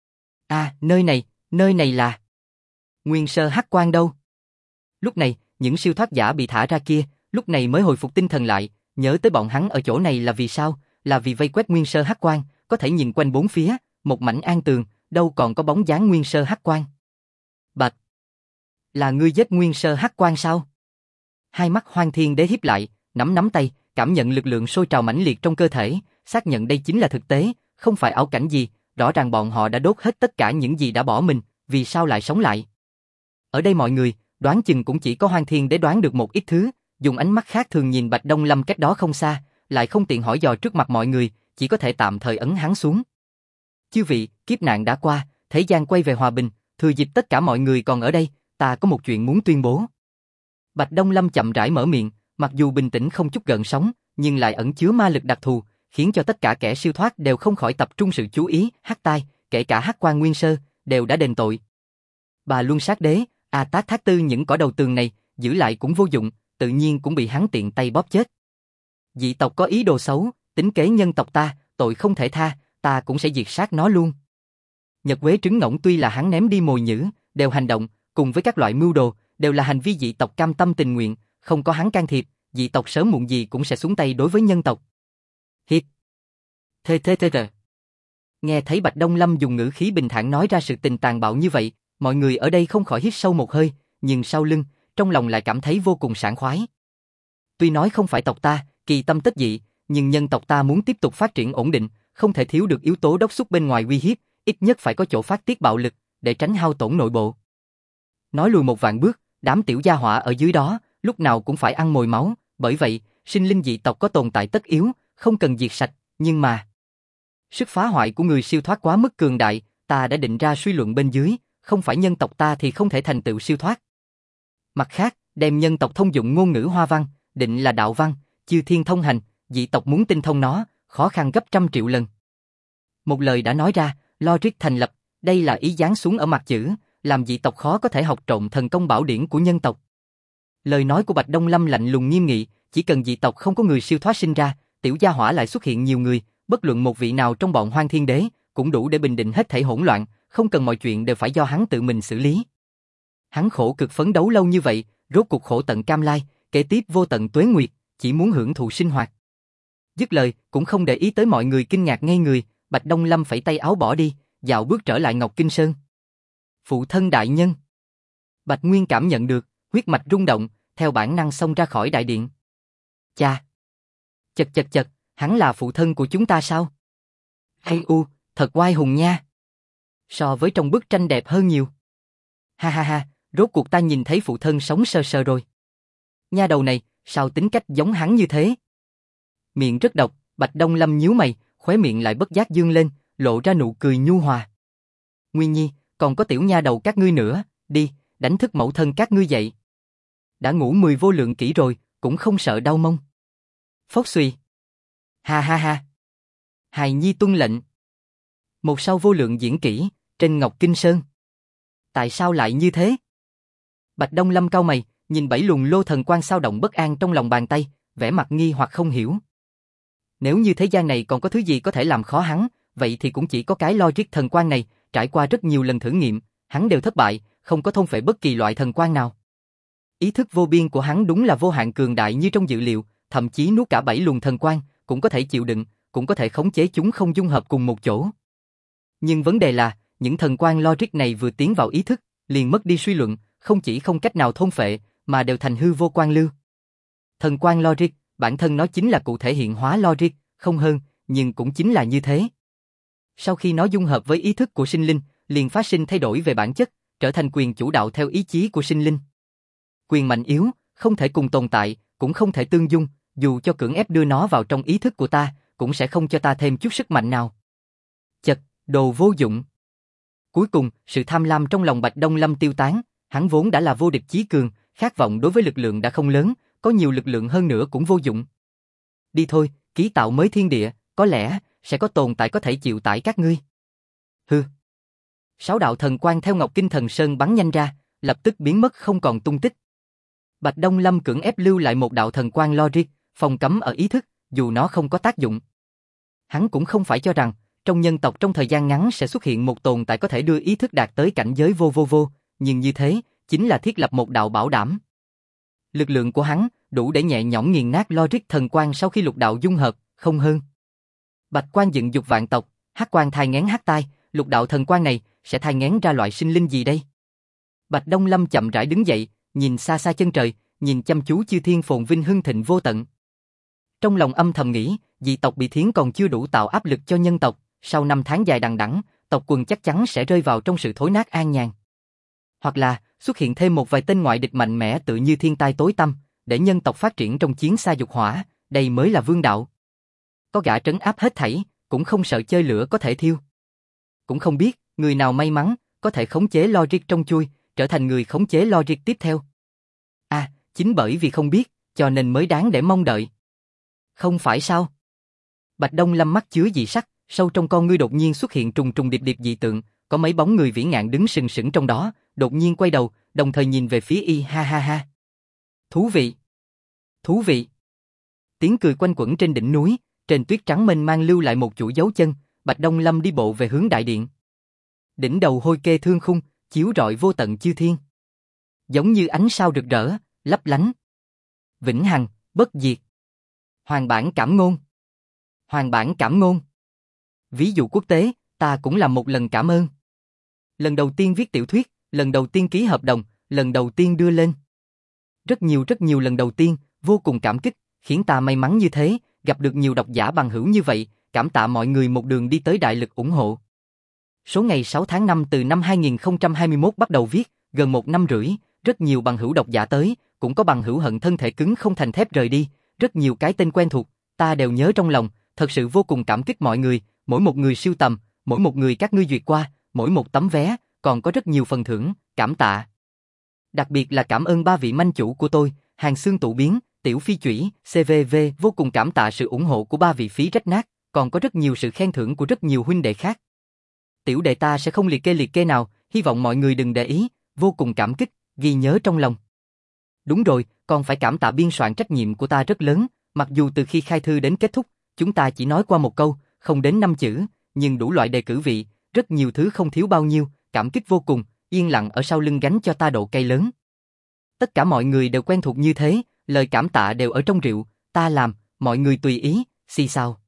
Nơi này là... Nguyên sơ hắc quan đâu? Lúc này, những siêu thoát giả bị thả ra kia, lúc này mới hồi phục tinh thần lại, nhớ tới bọn hắn ở chỗ này là vì sao, là vì vây quét nguyên sơ hắc quan, có thể nhìn quanh bốn phía, một mảnh an tường, đâu còn có bóng dáng nguyên sơ hắc quan. Bạch! Là ngươi giết nguyên sơ hắc quan sao? Hai mắt Hoang Thiên Đế híp lại, nắm tay, cảm nhận lực lượng sôi trào mãnh liệt trong cơ thể, xác nhận đây chính là thực tế, không phải ảo cảnh gì, rõ ràng bọn họ đã đốt hết tất cả những gì đã bỏ mình, vì sao lại sống lại? Ở đây mọi người, đoán chừng cũng chỉ có Hoang Thiên Đế đoán được một ít thứ, dùng ánh mắt khác thường nhìn Bạch Đông Lâm cách đó không xa, lại không tiện hỏi dò trước mặt mọi người, chỉ có thể tạm thời ấn hắn xuống. Chư vị, kiếp nạn đã qua, thế gian quay về hòa bình, thừa dịp tất cả mọi người còn ở đây, ta có một chuyện muốn tuyên bố. Bạch Đông Lâm chậm rãi mở miệng, mặc dù bình tĩnh không chút gợn sóng, nhưng lại ẩn chứa ma lực đặc thù, khiến cho tất cả kẻ siêu thoát đều không khỏi tập trung sự chú ý. Hắc Tai, kể cả Hắc Quan Nguyên Sơ, đều đã đền tội. Bà Luân Sát Đế, A Tát Thát Tư những cỏ đầu tường này, giữ lại cũng vô dụng, tự nhiên cũng bị hắn tiện tay bóp chết. Dị tộc có ý đồ xấu, tính kế nhân tộc ta, tội không thể tha, ta cũng sẽ diệt sát nó luôn. Nhật Quế Trứng Ngỗng tuy là hắn ném đi mồi nhử, đều hành động, cùng với các loại mưu đồ, đều là hành vi dị tộc cam tâm tình nguyện, không có hắn can thiệp, dị tộc sớm muộn gì cũng sẽ xuống tay đối với nhân tộc. Hiệt. Thê. Nghe thấy Bạch Đông Lâm dùng ngữ khí bình thản nói ra sự tình tàn bạo như vậy, mọi người ở đây không khỏi hít sâu một hơi, nhưng sau lưng, trong lòng lại cảm thấy vô cùng sảng khoái. Tuy nói không phải tộc ta, kỳ tâm tất dị, nhưng nhân tộc ta muốn tiếp tục phát triển ổn định, không thể thiếu được yếu tố đốc thúc bên ngoài uy hiếp, ít nhất phải có chỗ phát tiết bạo lực, để tránh hao tổn nội bộ. Nói lùi một vạn bước, đám tiểu gia hỏa ở dưới đó, lúc nào cũng phải ăn mồi máu, bởi vậy, sinh linh dị tộc có tồn tại tất yếu, không cần diệt sạch, nhưng mà sức phá hoại của người siêu thoát quá mức cường đại, ta đã định ra suy luận bên dưới, không phải nhân tộc ta thì không thể thành tựu siêu thoát. Mặt khác, đem nhân tộc thông dụng ngôn ngữ hoa văn, định là đạo văn, chư thiên thông hành, dị tộc muốn tinh thông nó, khó khăn gấp 100 triệu lần. Một lời đã nói ra, logic thành lập, đây là ý giáng xuống ở mặt chữ, làm dị tộc khó có thể học trộn thần công bảo điển của nhân tộc. Lời nói của Bạch Đông Lâm lạnh lùng nghiêm nghị, chỉ cần dị tộc không có người siêu thoát sinh ra, tiểu gia hỏa lại xuất hiện nhiều người, bất luận một vị nào trong bọn Hoang Thiên Đế, cũng đủ để bình định hết thảy hỗn loạn, không cần mọi chuyện đều phải do hắn tự mình xử lý. Hắn khổ cực phấn đấu lâu như vậy, rốt cuộc khổ tận cam lai, kế tiếp vô tận tuế nguyệt, chỉ muốn hưởng thụ sinh hoạt. Dứt lời, cũng không để ý tới mọi người kinh ngạc ngây người, Bạch Đông Lâm phẩy tay áo bỏ đi, dạo bước trở lại Ngọc Kinh Sơn. Phụ thân đại nhân. Bạch Nguyên cảm nhận được, huyết mạch rung động, theo bản năng xông ra khỏi đại điện. Cha. Chật, hắn là phụ thân của chúng ta sao? Hay thật oai hùng nha. So với trong bức tranh đẹp hơn nhiều. Ha, rốt cuộc ta nhìn thấy phụ thân sống sờ sờ rồi. Nha đầu này, sao tính cách giống hắn như thế? Miệng rất độc, Bạch Đông Lâm nhíu mày, khóe miệng lại bất giác dương lên, lộ ra nụ cười nhu hòa. Nguyên Nhi, còn có tiểu nha đầu các ngươi nữa, đi, đánh thức mẫu thân các ngươi dậy. Đã ngủ 10 vô lượng kỹ rồi, cũng không sợ đau mông. Phốc suy. Ha. Hài Nhi tuân lệnh. Một sau vô lượng diễn kỹ, trên Ngọc Kinh Sơn. Tại sao lại như thế? Bạch Đông Lâm cau mày, nhìn 7 luồng lô thần quang sao động bất an trong lòng bàn tay, vẻ mặt nghi hoặc không hiểu. Nếu như thế gian này còn có thứ gì có thể làm khó hắn, vậy thì cũng chỉ có cái logic thần quang này, trải qua rất nhiều lần thử nghiệm, hắn đều thất bại, không có thôn phệ bất kỳ loại thần quang nào. Ý thức vô biên của hắn đúng là vô hạn cường đại như trong dự liệu, thậm chí nuốt cả 7 luồng thần quang, cũng có thể chịu đựng, cũng có thể khống chế chúng không dung hợp cùng một chỗ. Nhưng vấn đề là, những thần quang logic này vừa tiến vào ý thức, liền mất đi suy luận, không chỉ không cách nào thôn phệ, mà đều thành hư vô quang lưu. Thần quang logic, bản thân nó chính là cụ thể hiện hóa logic, không hơn, nhưng cũng chính là như thế. Sau khi nó dung hợp với ý thức của sinh linh, liền phát sinh thay đổi về bản chất, trở thành quyền chủ đạo theo ý chí của sinh linh. Quyền mạnh yếu, không thể cùng tồn tại, cũng không thể tương dung, dù cho cưỡng ép đưa nó vào trong ý thức của ta, cũng sẽ không cho ta thêm chút sức mạnh nào. Chật, đồ vô dụng. Cuối cùng, sự tham lam trong lòng Bạch Đông Lâm tiêu tán, hắn vốn đã là vô địch chí cường, khát vọng đối với lực lượng đã không lớn, có nhiều lực lượng hơn nữa cũng vô dụng. Đi thôi, ký tạo mới thiên địa, có lẽ sẽ có tồn tại có thể chịu tải các ngươi. Hừ. 6 đạo thần quang theo Ngọc Kinh Thần Sơn bắn nhanh ra, lập tức biến mất không còn tung tích. Bạch Đông Lâm cưỡng ép lưu lại một đạo thần quang logic, phong cấm ở ý thức, dù nó không có tác dụng. Hắn cũng không phải cho rằng, trong nhân tộc trong thời gian ngắn sẽ xuất hiện một tồn tại có thể đưa ý thức đạt tới cảnh giới vô, nhưng như thế, chính là thiết lập một đạo bảo đảm. Lực lượng của hắn, đủ để nhẹ nhõm nghiền nát logic thần quang sau khi lục đạo dung hợp, không hơn. Bạch quang dựng dục vạn tộc, hắc quang thai nghén hắc tai, lục đạo thần quang này, sẽ thai nghén ra loại sinh linh gì đây? Bạch Đông Lâm chậm rãi đứng dậy, nhìn xa xa chân trời, nhìn chăm chú chư thiên phồn vinh hưng thịnh vô tận. Trong lòng âm thầm nghĩ, dị tộc bị thiến còn chưa đủ tạo áp lực cho nhân tộc, sau 5 tháng dài đằng đẵng, tộc quần chắc chắn sẽ rơi vào trong sự thối nát an nhàn. Hoặc là, xuất hiện thêm một vài tên ngoại địch mạnh mẽ tự như thiên tai tối tăm, để nhân tộc phát triển trong chiến xa dục hỏa, đây mới là vương đạo. Có gã trấn áp hết thảy, cũng không sợ chơi lửa có thể thiêu. Cũng không biết, người nào may mắn, có thể khống chế logic trong chui, trở thành người khống chế logic tiếp theo. Chính bởi vì không biết, cho nên mới đáng để mong đợi. Không phải sao? Bạch Đông Lâm mắt chứa dị sắc, sâu trong con ngươi đột nhiên xuất hiện trùng trùng điệp điệp dị tượng, có mấy bóng người vĩ ngạn đứng sừng sững trong đó, đột nhiên quay đầu, đồng thời nhìn về phía y, ha ha ha. Thú vị! Thú vị! Tiếng cười quanh quẩn trên đỉnh núi, trên tuyết trắng mênh mang lưu lại một chuỗi dấu chân, Bạch Đông Lâm đi bộ về hướng đại điện. Đỉnh đầu hôi kê thương khung, chiếu rọi vô tận chư thiên. Giống như ánh sao rực rỡ, lấp lánh. Vĩnh hằng, bất diệt. Hoàng bản cảm ngôn. Hoàng bản cảm ngôn. Ví dụ quốc tế, ta cũng làm một lần cảm ơn. Lần đầu tiên viết tiểu thuyết, lần đầu tiên ký hợp đồng, lần đầu tiên đưa lên. Rất nhiều lần đầu tiên, vô cùng cảm kích, khiến ta may mắn như thế, gặp được nhiều độc giả bằng hữu như vậy, cảm tạ mọi người một đường đi tới đại lực ủng hộ. Số ngày 6 tháng 5 từ năm 2021 bắt đầu viết, gần 1 năm rưỡi, rất nhiều bằng hữu độc giả tới, cũng có bằng hữu hận thân thể cứng không thành thép rời đi, rất nhiều cái tên quen thuộc, ta đều nhớ trong lòng, thật sự vô cùng cảm kích mọi người, mỗi một người siêu tầm, mỗi một người các ngươi duyệt qua, mỗi một tấm vé, còn có rất nhiều phần thưởng, cảm tạ. Đặc biệt là cảm ơn 3 vị manh chủ của tôi, Hàng Xương Tụ Biến, Tiểu Phi Chủy, CVV, vô cùng cảm tạ sự ủng hộ của 3 vị phí rách nát, còn có rất nhiều sự khen thưởng của rất nhiều huynh đệ khác. Tiểu đệ ta sẽ không liệt kê nào, hy vọng mọi người đừng để ý, vô cùng cảm kích, ghi nhớ trong lòng. Đúng rồi, còn phải cảm tạ biên soạn trách nhiệm của ta rất lớn, mặc dù từ khi khai thư đến kết thúc, chúng ta chỉ nói qua một câu, không đến 5 chữ, nhưng đủ loại đề cử vị, rất nhiều thứ không thiếu bao nhiêu, cảm kích vô cùng, yên lặng ở sau lưng gánh cho ta độ cay lớn. Tất cả mọi người đều quen thuộc như thế, lời cảm tạ đều ở trong rượu, ta làm, mọi người tùy ý, xì xào.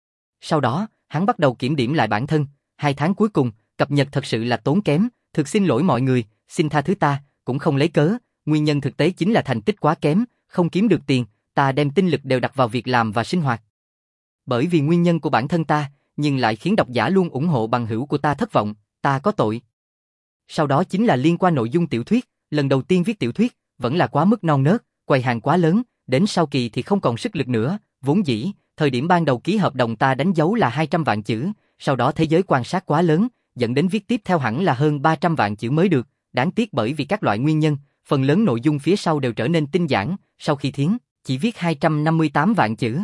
Sau đó, hắn bắt đầu kiểm điểm lại bản thân, 2 tháng cuối cùng, cập nhật thật sự là tốn kém, thực xin lỗi mọi người, xin tha thứ ta, cũng không lấy cớ, nguyên nhân thực tế chính là thành tích quá kém, không kiếm được tiền, ta đem tinh lực đều đặt vào việc làm và sinh hoạt. Bởi vì nguyên nhân của bản thân ta, nhưng lại khiến độc giả luôn ủng hộ bằng hữu của ta thất vọng, ta có tội. Sau đó chính là liên quan nội dung tiểu thuyết, lần đầu tiên viết tiểu thuyết, vẫn là quá mức non nớt, quầy hàng quá lớn, đến sau kỳ thì không còn sức lực nữa, vốn dĩ, thời điểm ban đầu ký hợp đồng ta đánh dấu là 200 vạn chữ, sau đó thế giới quan sát quá lớn, dẫn đến viết tiếp theo hẳn là hơn 300 vạn chữ mới được, đáng tiếc bởi vì các loại nguyên nhân, phần lớn nội dung phía sau đều trở nên tinh giản, sau khi thiến, chỉ viết 258 vạn chữ.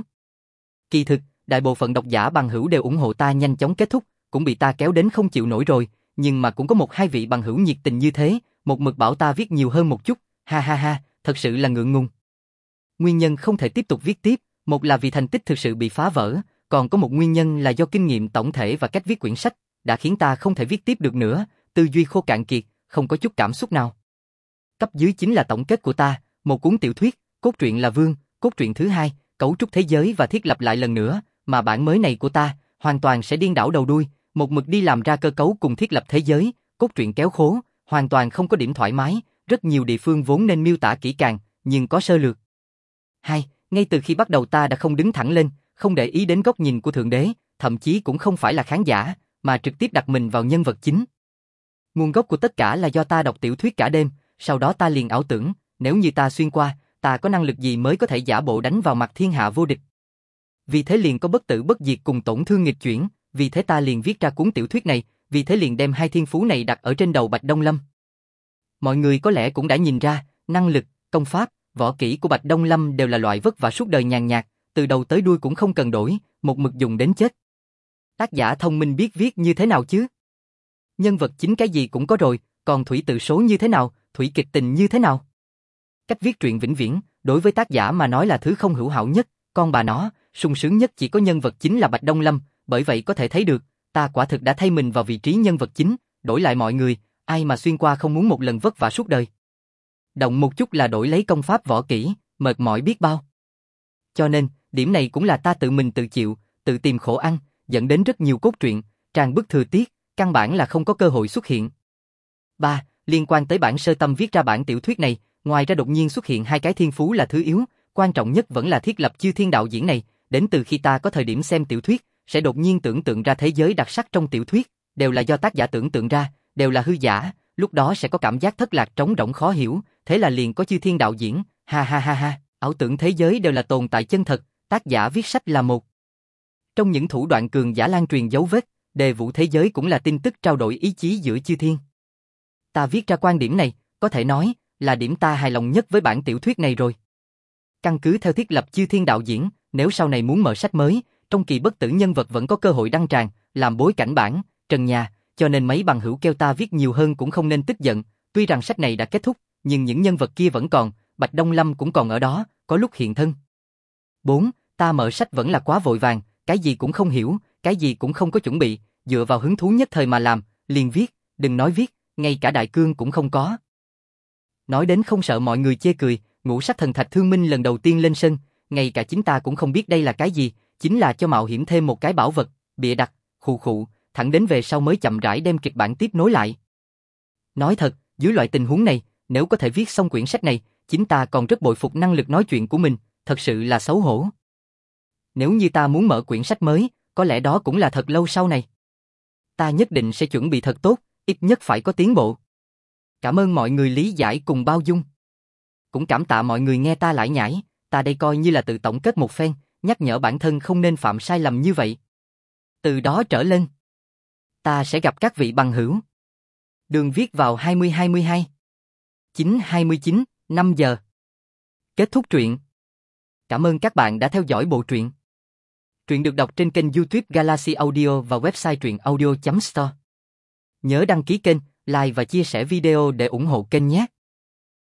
Kỳ thực, đại bộ phận độc giả bằng hữu đều ủng hộ ta nhanh chóng kết thúc, cũng bị ta kéo đến không chịu nổi rồi, nhưng mà cũng có 1-2 vị bằng hữu nhiệt tình như thế, một mực bảo ta viết nhiều hơn một chút, ha ha ha, thật sự là ngượng ngùng. Nguyên nhân không thể tiếp tục viết tiếp, một là vì thành tích thực sự bị phá vỡ, còn có một nguyên nhân là do kinh nghiệm tổng thể và cách viết quyển sách, đã khiến ta không thể viết tiếp được nữa, tư duy khô cạn kiệt, không có chút cảm xúc nào. Cấp dưới chính là tổng kết của ta, một cuốn tiểu thuyết, cốt truyện là Vương, cốt truyện thứ 2, cấu trúc thế giới và thiết lập lại lần nữa, mà bản mới này của ta, hoàn toàn sẽ điên đảo đầu đuôi, một mực đi làm ra cơ cấu cùng thiết lập thế giới, cốt truyện kéo khố, hoàn toàn không có điểm thoải mái, rất nhiều địa phương vốn nên miêu tả kỹ càng, nhưng có sơ lược. 2. Ngay từ khi bắt đầu ta đã không đứng thẳng lên, không để ý đến góc nhìn của Thượng Đế, thậm chí cũng không phải là khán giả, mà trực tiếp đặt mình vào nhân vật chính. Nguồn gốc của tất cả là do ta đọc tiểu thuyết cả đêm, sau đó ta liền ảo tưởng, nếu như ta xuyên qua, ta có năng lực gì mới có thể giả bộ đánh vào mặt thiên hạ vô địch. Vì thế liền có bất tử bất diệt cùng tổn thương nghịch chuyển, vì thế ta liền viết ra cuốn tiểu thuyết này, vì thế liền đem 2 thiên phú này đặt ở trên đầu Bạch Đông Lâm. Mọi người có lẽ cũng đã nhìn ra, năng lực, công pháp, võ kỹ của Bạch Đông Lâm đều là loại vất vả suốt đời nhàn nhạt, từ đầu tới đuôi cũng không cần đổi, một mực dùng đến chết. Tác giả thông minh biết viết như thế nào chứ? Nhân vật chính cái gì cũng có rồi, còn thủy tự số như thế nào, thủy kịch tình như thế nào? Cách viết truyện vĩnh viễn, đối với tác giả mà nói là thứ không hữu hảo nhất, con bà nó, sung sướng nhất chỉ có nhân vật chính là Bạch Đông Lâm, bởi vậy có thể thấy được, ta quả thực đã thay mình vào vị trí nhân vật chính, đổi lại mọi người, ai mà xuyên qua không muốn một lần vất vả suốt đời. Động một chút là đổi lấy công pháp võ kỹ, mệt mỏi biết bao. Cho nên, điểm này cũng là ta tự mình tự chịu, tự tìm khổ ăn, dẫn đến rất nhiều cốt truyện, tràn bức thừa tiếc, căn bản là không có cơ hội xuất hiện. 3. Liên quan tới bản sơ tâm viết ra bản tiểu thuyết này, ngoài ra đột nhiên xuất hiện 2 cái thiên phú là thứ yếu, quan trọng nhất vẫn là thiết lập chư thiên đạo diễn này, đến từ khi ta có thời điểm xem tiểu thuyết, sẽ đột nhiên tưởng tượng ra thế giới đặc sắc trong tiểu thuyết, đều là do tác giả tưởng tượng ra, đều là hư giả, lúc đó sẽ có cảm giác thất lạc trống rỗng khó hiểu, thế là liền có chư thiên đạo diễn, ha ha ha ha, ảo tưởng thế giới đều là tồn tại chân thật, tác giả viết sách là một. Trong những thủ đoạn cường giả lan truyền dấu vết, đề vũ thế giới cũng là tin tức trao đổi ý chí giữa chư thiên. Ta viết ra quan điểm này, có thể nói là điểm ta hài lòng nhất với bản tiểu thuyết này rồi. Căn cứ theo thiết lập chư thiên đạo diễn, nếu sau này muốn mở sách mới, trong kỳ bất tử nhân vật vẫn có cơ hội đăng tràng, làm bối cảnh bản, trần nhà, cho nên mấy bằng hữu kêu ta viết nhiều hơn cũng không nên tức giận, tuy rằng sách này đã kết thúc, nhưng những nhân vật kia vẫn còn, Bạch Đông Lâm cũng còn ở đó, có lúc hiện thân. 4. Ta mở sách vẫn là quá vội vàng, cái gì cũng không hiểu, cái gì cũng không có chuẩn bị, dựa vào hứng thú nhất thời mà làm, liền viết, đừng nói viết, ngay cả đại cương cũng không có. Nói đến không sợ mọi người chê cười, Ngũ Sắc Thần Thạch Thương Minh lần đầu tiên lên sân, ngay cả chính ta cũng không biết đây là cái gì, chính là cho mạo hiểm thêm một cái bảo vật, bịa đặt, khụ khụ, thẳng đến về sau mới chậm rãi đem kịch bản tiếp nối lại. Nói thật, dưới loại tình huống này, nếu có thể viết xong quyển sách này, chính ta còn rất bội phục năng lực nói chuyện của mình, thật sự là xấu hổ. Nếu như ta muốn mở quyển sách mới, có lẽ đó cũng là thật lâu sau này. Ta nhất định sẽ chuẩn bị thật tốt, ít nhất phải có tiến bộ. Cảm ơn mọi người lý giải cùng bao dung. Cũng cảm tạ mọi người nghe ta lải nhải, ta đây coi như là tự tổng kết một phen, nhắc nhở bản thân không nên phạm sai lầm như vậy. Từ đó trở lên, ta sẽ gặp các vị bằng hữu. Đường viết vào 2022 9:29, 5 giờ. Kết thúc truyện. Cảm ơn các bạn đã theo dõi bộ truyện. Truyện được đọc trên kênh YouTube Galaxy Audio và website truyệnaudio.store. Nhớ đăng ký kênh, like và chia sẻ video để ủng hộ kênh nhé.